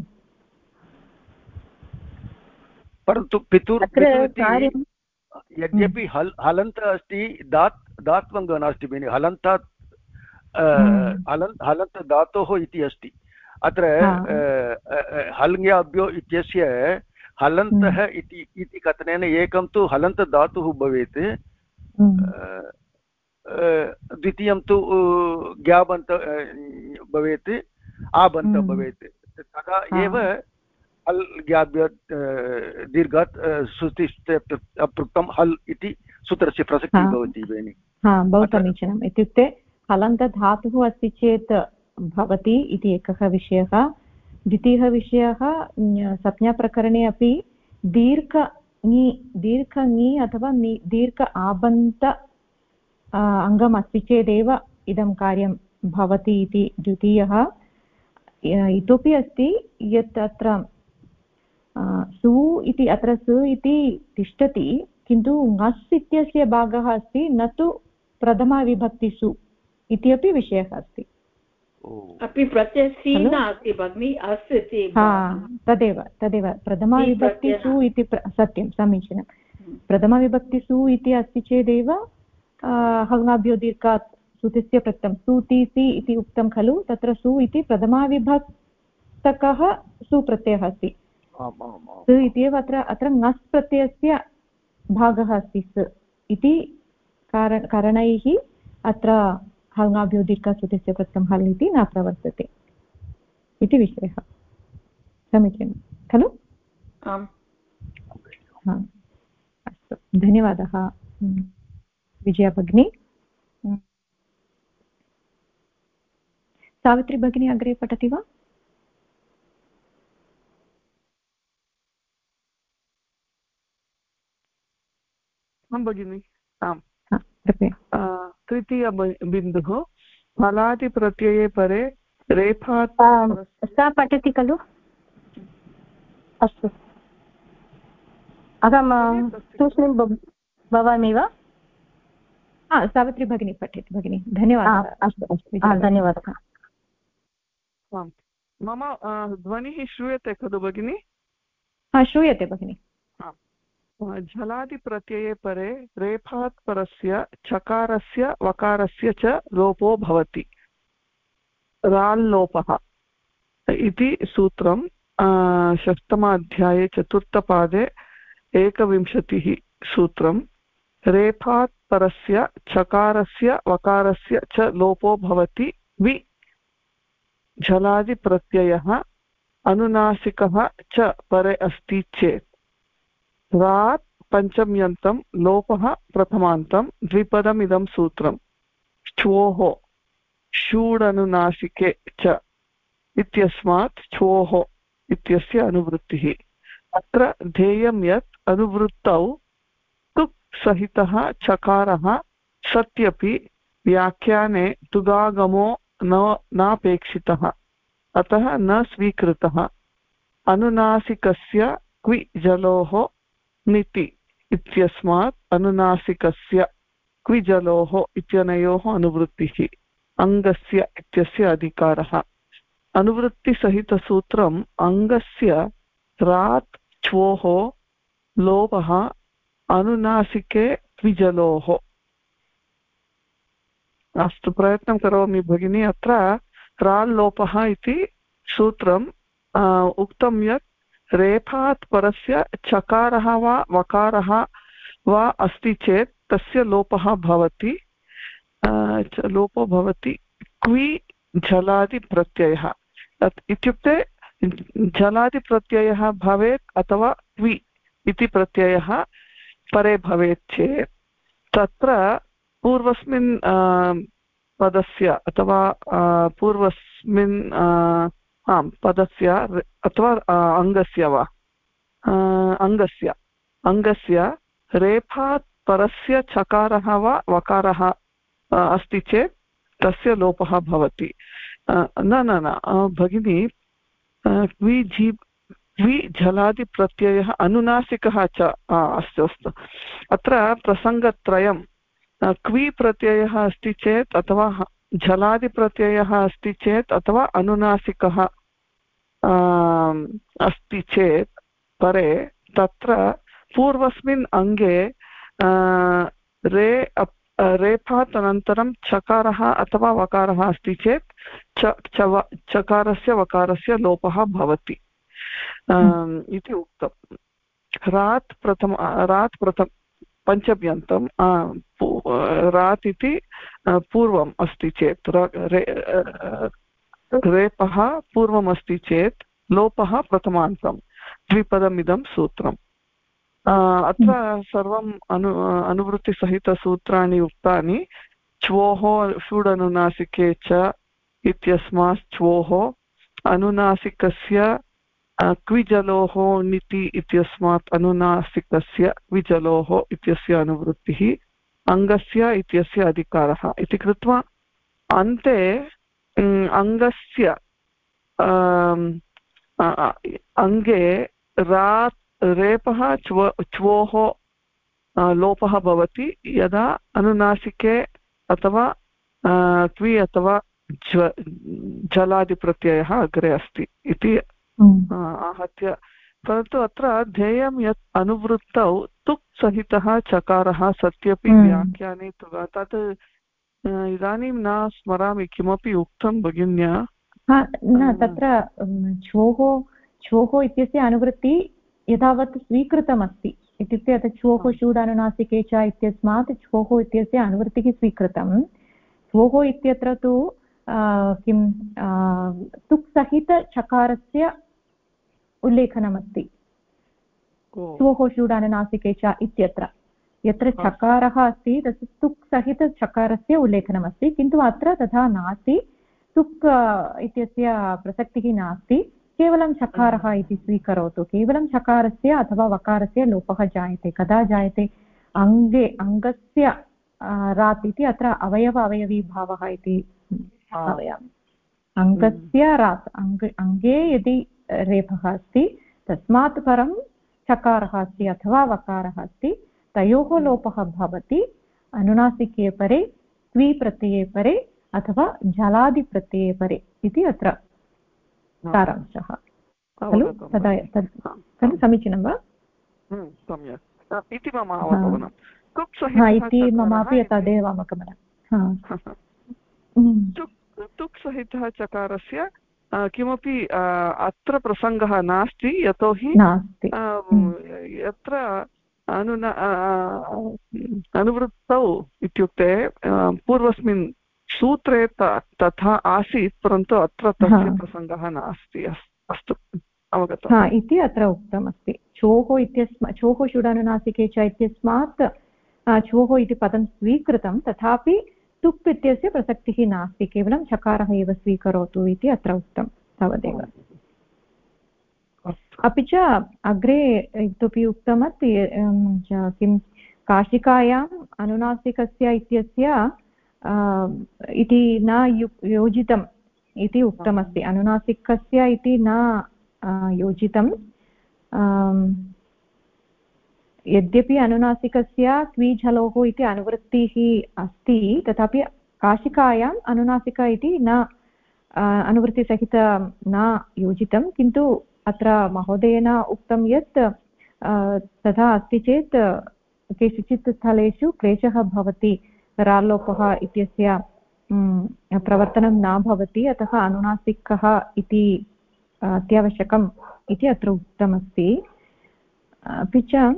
परन्तु पितुर् यद्यपि हलन्त अस्ति, दात्वङ्गः नास्ति भगिनि। हलन्तात् हलन्त धातोः इति अस्ति। अत्र हल्ङ्याभ्यो इत्यस्य हलन्तः इति कथनेन एकं तु हलन्त धातुः भवेत्, द्वितीयं तु ज्ञाबन्त भवेत्, आबन्त भवेत्। तदा एव हल् ज्ञाभ्य दीर्घात् पृक्तं हल् इति सूत्रस्य प्रसक्तिः भवति भगिनि। बहु समीचीनम्। इत्युक्ते हलन्तधातुः अस्ति चेत् भवति इति एकः विषयः। द्वितीयः विषयः संज्ञाप्रकरणे अपि दीर्घ ङि अथवा दीर्घ आबन्त अङ्गम् अस्ति चेदेव इदं कार्यं भवति इति द्वितीयः। इतोपि अस्ति यत् अत्र सु इति अत्र सु इति तिष्ठति किन्तु ङस् इत्यस्य भागः अस्ति न तु प्रथमाविभक्तिसु इति अपि विषयः अस्ति। अपि प्रत्ययसी नास्ति भगिनी, अस् इति। तदेव प्रथमाविभक्तिसु इति सत्यं समीचीनं। प्रथमाविभक्तिसु इति अस्ति चेदेव हल्ङ्गाभ्यो दीर्घात् सुतिस्य प्रत्ययं सुतिसि इति उक्तं खलु, तत्र सु इति प्रथमाविभक्तकः सुप्रत्ययः अस्ति। सु इत्येव अत्र ङस् प्रत्ययस्य भागः अस्ति स् इति कारणैः अत्र हल्ङ्गाभ्यो दीर्घात् सुतिस्य प्रत्ययं हल् इति न प्रवर्तते इति विषयः। समीचीनं खलु? आम्। अस्तु, धन्यवादः विजया भगिनी। सावित्री भगिनी अग्रे पठति वा? आं भगिनि, आम्। तृतीय बिन्दुः फलादिप्रत्यये परे रेफात् सा पठति खलु? अस्तु, अहं तूष्णीं भवामि वा? सावित्री भगिनी पठति भगिनी, धन्यवादः। अस्तु धन्यवादः। मम ध्वनिः श्रूयते खलु भगिनि? श्रूयते भगिनि। झलादिप्रत्यये परे रेफात् परस्य चकारस्य वकारस्य च लोपो भवति। राल्लोपः इति सूत्रं षष्ठमाध्याये चतुर्थपादे 21 सूत्रं। रेफात् परस्य चकारस्य वकारस्य च लोपो भवति वि झलादिप्रत्ययः अनुनासिकः च परे अस्ति चेत्। रात् पञ्चम्यन्तं लोपः प्रथमान्तं द्विपदमिदं सूत्रं। च्वोः षूडनुनासिके च इत्यस्मात् च्वोः इत्यस्य अनुवृत्तिः। अत्र ध्येयं यत् अनुवृत्तौ तुक् सहितः चकारः सत्यपि व्याख्याने तुगागमो नापेक्षितः, अतः न स्वीकृतः। अनुनासिकस्य क्वि जलोः निति इत्यस्मात् अनुनासिकस्य क्विजलोः इत्यनयोः अनुवृत्तिः। अङ्गस्य इत्यस्य अधिकारः। अनुवृत्तिसहितसूत्रम् अङ्गस्य रात् च्वोः लोपः अनुनासिके क्विजलोः। अस्तु, प्रयत्नं करोमि भगिनी। अत्र राल्लोपः इति सूत्रम् उक्तं यत् रेफात् परस्य चकारः वा वकारः वा अस्ति चेत् तस्य लोपः भवति। लोपो भवति क्वि झलादिप्रत्ययः। इत्युक्ते झलादिप्रत्ययः भवेत् अथवा क्वि इति प्रत्ययः परे भवेत् चेत् तत्र पूर्वस्मिन् पदस्य अथवा पूर्वस्मिन् पदस्य अथवा अङ्गस्य वा अङ्गस्य रेफात् परस्य चकारः वा वकारः अस्ति चेत् तस्य लोपः भवति। न भगिनी, क्वि झलादिप्रत्ययः अनुनासिकः च अस्तु। अत्र प्रसङ्गत्रयं क्वि प्रत्ययः अस्ति चेत् अथवा झलादिप्रत्ययः अस्ति चेत् अथवा अनुनासिकः अस्ति चेत् परे तत्र पूर्वस्मिन् अङ्गे रेफात् अनन्तरं चकारः अथवा वकारः अस्ति चेत् चकारस्य वकारस्य लोपः भवति इति उक्तम्। रात् प्रथम पञ्चम्यन्तं रात् इति पूर्वम् अस्ति चेत् रेपः पूर्वम् अस्ति चेत् लोपः प्रथमान्तं द्विपदमिदं सूत्रम्। अत्र सर्वम् अनुवृत्तिसहितसूत्राणि उक्तानि। च्वोः षूडनुनासिके च इत्यस्मात् च्वोः, अनुनासिकस्य क्विजलोः निति इत्यस्मात् अनुनासिकस्य क्विजलोः इत्यस्य अनुवृत्तिः अङ्गस्य इत्यस्य अधिकारः इति कृत्वा अन्ते अङ्गस्य अङ्गे रेपः च्वोः लोपः भवति यदा अनुनासिके अथवा क्वि अथवा जलादिप्रत्ययः अग्रे अस्ति इति आहत्य परन्तु अत्र ध्येयं यत् अनुवृत्तौ तुक् सहितः चकारः सत्यपि व्याख्याने तत् इदानीं न स्मरामि किमपि उक्तं भगिन्या न तत्र छ्वोः इत्यस्य अनुवृत्ति यथावत् स्वीकृतमस्ति इत्युक्ते अत्र छ्वोः शूडानुनासिके च इत्यस्मात् छ्वोः इत्यस्य अनुवृत्तिः स्वीकृतं छ्वोः इत्यत्र तु किं तुक् सहितचकारस्य उल्लेखनमस्ति छ्वोः शूडानुनासिके च इत्यत्र यत्र चकारः अस्ति तस्य तुक् सहितचकारस्य उल्लेखनमस्ति किन्तु अत्र तथा नास्ति तुक् इत्यस्य प्रसक्तिः नास्ति केवलं चकारः इति स्वीकरोतु केवलं चकारस्य अथवा वकारस्य लोपः जायते कदा जायते अङ्गस्य रात् इति अत्र अवयवीभावः इति भावयामि अङ्गस्य रात् अङ्गे यदि रेफः अस्ति तस्मात् परं चकारः अस्ति अथवा वकारः अस्ति तयोः लोपः भवति अनुनासिके परे क्वि प्रत्यये परे अथवा जलादिप्रत्यये परे इति अत्र सारांशः खलु खलु समीचीनं वा सम्यक् इति मम अवगमनं इति ममापि तदेव अवगमनं तुक् सहितः चकारस्य किमपि अत्र प्रसङ्गः नास्ति यतोहि यत्र अनुवृत्तौ इत्युक्ते पूर्वस्मिन् सूत्रे तथा आसीत् परन्तु अत्र तस्य प्रसङ्गः नास्ति अस्तु अवगतम् इति अत्र उक्तमस्ति छ्वोः शूडानुनासिके च इत्यस्मात् छ्वोः इति पदं स्वीकृतं तथापि तुक् इत्यस्य प्रसक्तिः नास्ति केवलं चकारः एव स्वीकरोतु इति अत्र उक्तं तावदेव अपि च अग्रे इतोपि उक्तमस्ति किं काशिकायाम् अनुनासिकस्य इत्यस्य इति न योजितम् इति उक्तमस्ति अनुनासिकस्य इति न योजितं यद्यपि अनुनासिकस्य क्विझलोः इति अनुवृत्तिः अस्ति तथापि काशिकायाम् अनुनासिक इति न अनुवृत्तिसहित न योजितं किन्तु अत्र महोदयेन उक्तं यत् तथा अस्ति चेत् केषुचित् स्थलेषु क्लेशः भवति राल्लोपः इत्यस्य प्रवर्तनं न भवति अतः अनुनासिकः इति अत्यावश्यकम् इति अत्र उक्तमस्ति अपि च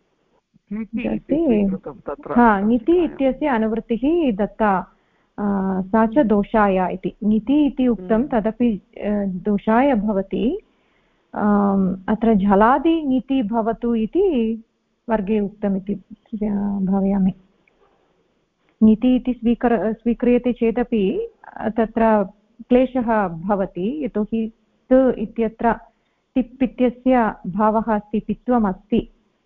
नीति इत्यस्य अनुवृत्तिः दत्ता सा च दोषाय इति नीति इति उक्तं तदपि दोषाय भवति अत्र झलादि नीति भवतु इति वर्गे उक्तमिति भावयामि नीति इति स्वीक्रियते चेदपि तत्र क्लेशः भवति यतोहि त् इत्यत्र तिप् इत्यस्य भावः अस्ति पित्वम् अस्ति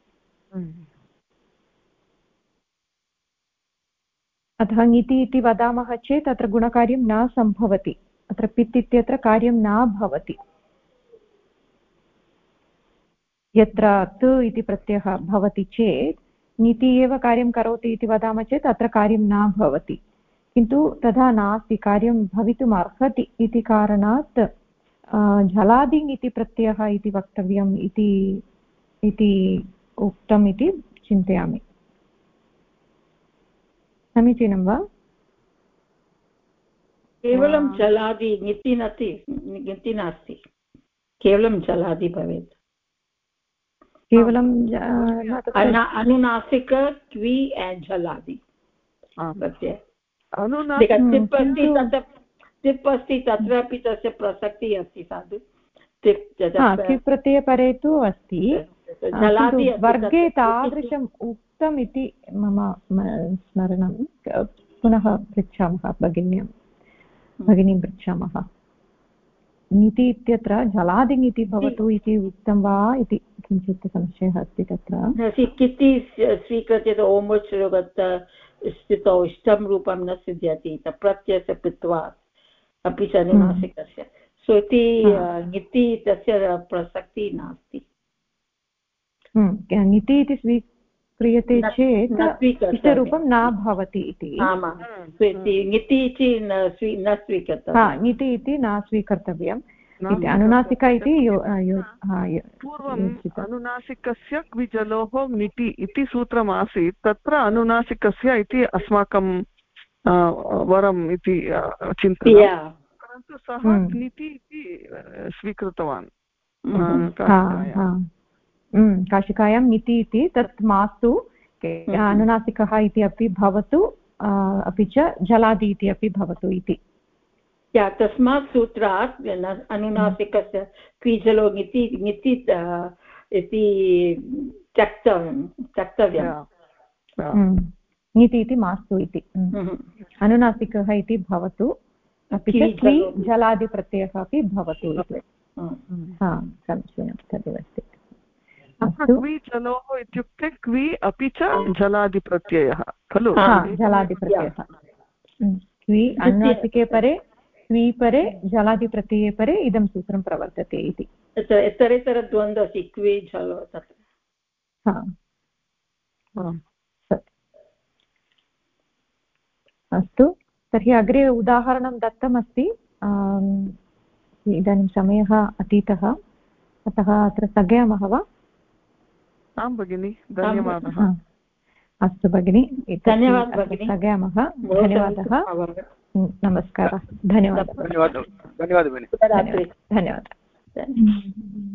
अतः नीति इति वदामः चेत् अत्र गुणकार्यं न सम्भवति अत्र पित् इत्यत्र कार्यं न भवति यत्र त् इति प्रत्ययः भवति चेत् नीति एव कार्यं करोति इति वदामः चेत् अत्र कार्यं न भवति किन्तु तथा नास्ति कार्यं भवितुम् अर्हति इति कारणात् झलादिङ् इति प्रत्ययः इति वक्तव्यम् इति उक्तम् इति चिन्तयामि समीचीनं वा केवलं जलादि ङिति नास्ति केवलं जलादि भवेत् केवलं अनुनासिक क्वि झलादि तिप् अस्ति तत्रापि तस्य प्रसक्तिः अस्ति साधु तिप् प्रत्यये परे तु अस्ति वर्गे तादृशम् उक्तम् इति मम स्मरणं पुनः पृच्छामः भगिनीं पृच्छामः ङिति इत्यत्र जलादिङिति भवतु इति उक्तं वा इति किञ्चित् संशयः अस्ति तत्र। किति स्वीकृत्य ओमुच् स्थितौ इष्टं रूपं न सिद्ध्यति प्रत्ययस्य कृत्वा अपि च अनुनासिकस्य सो इति ङिति तस्य प्रसक्तिः नास्ति। ङिति इति स्वीक्रियते चेत् इष्टरूपं न भवति इति। ङिति इति न स्वीकर्तव्यं, ङिति इति न स्वीकर्तव्यम् इति अनुनासिका इति पूर्वम् अनुनासिकस्य क्विजलोः ङिति इति सूत्रमासीत्, तत्र अनुनासिकस्य इति अस्माकं वरम् इति चिन्तनं, परन्तु सः ङिति इति स्वीकृतवान् काशिकायां ङिति इति तत् मास्तु, अनुनासिकः इति अपि भवतु अपि च जलादि इति अपि भवतु इति। तस्मात् सूत्रात् अनुनासिकस्य क्विजलो ङिति इति त्यक्तव्यम्। ङिति इति मास्तु इति, अनुनासिकः इति भवतु अपि च क्वि जलादिप्रत्ययः अपि भवतु इति। समीचीनं, तदेव अस्ति। क्वि जलोः इत्युक्ते क्वि अपि च जलादिप्रत्ययः खलु? जलादिप्रत्ययः क्वि अनुनासिके परे क्वि परे जलादिप्रत्यये परे इदं सूत्रं प्रवर्तते इति। इतरेतरद्वन्द्वः अस्ति क्वि जलो तत्र। अस्तु, तर्हि अग्रे उदाहरणं दत्तमस्ति, इदानीं समयः अतीतः, अतः अत्र स्थगयामः वा? आं भगिनि, धन्यवादः। अस्तु भगिनि, धन्यवादः, स्थगयामः। धन्यवादः, नमस्कारः, धन्यवादः। धन्यवादः। धन्यवादः।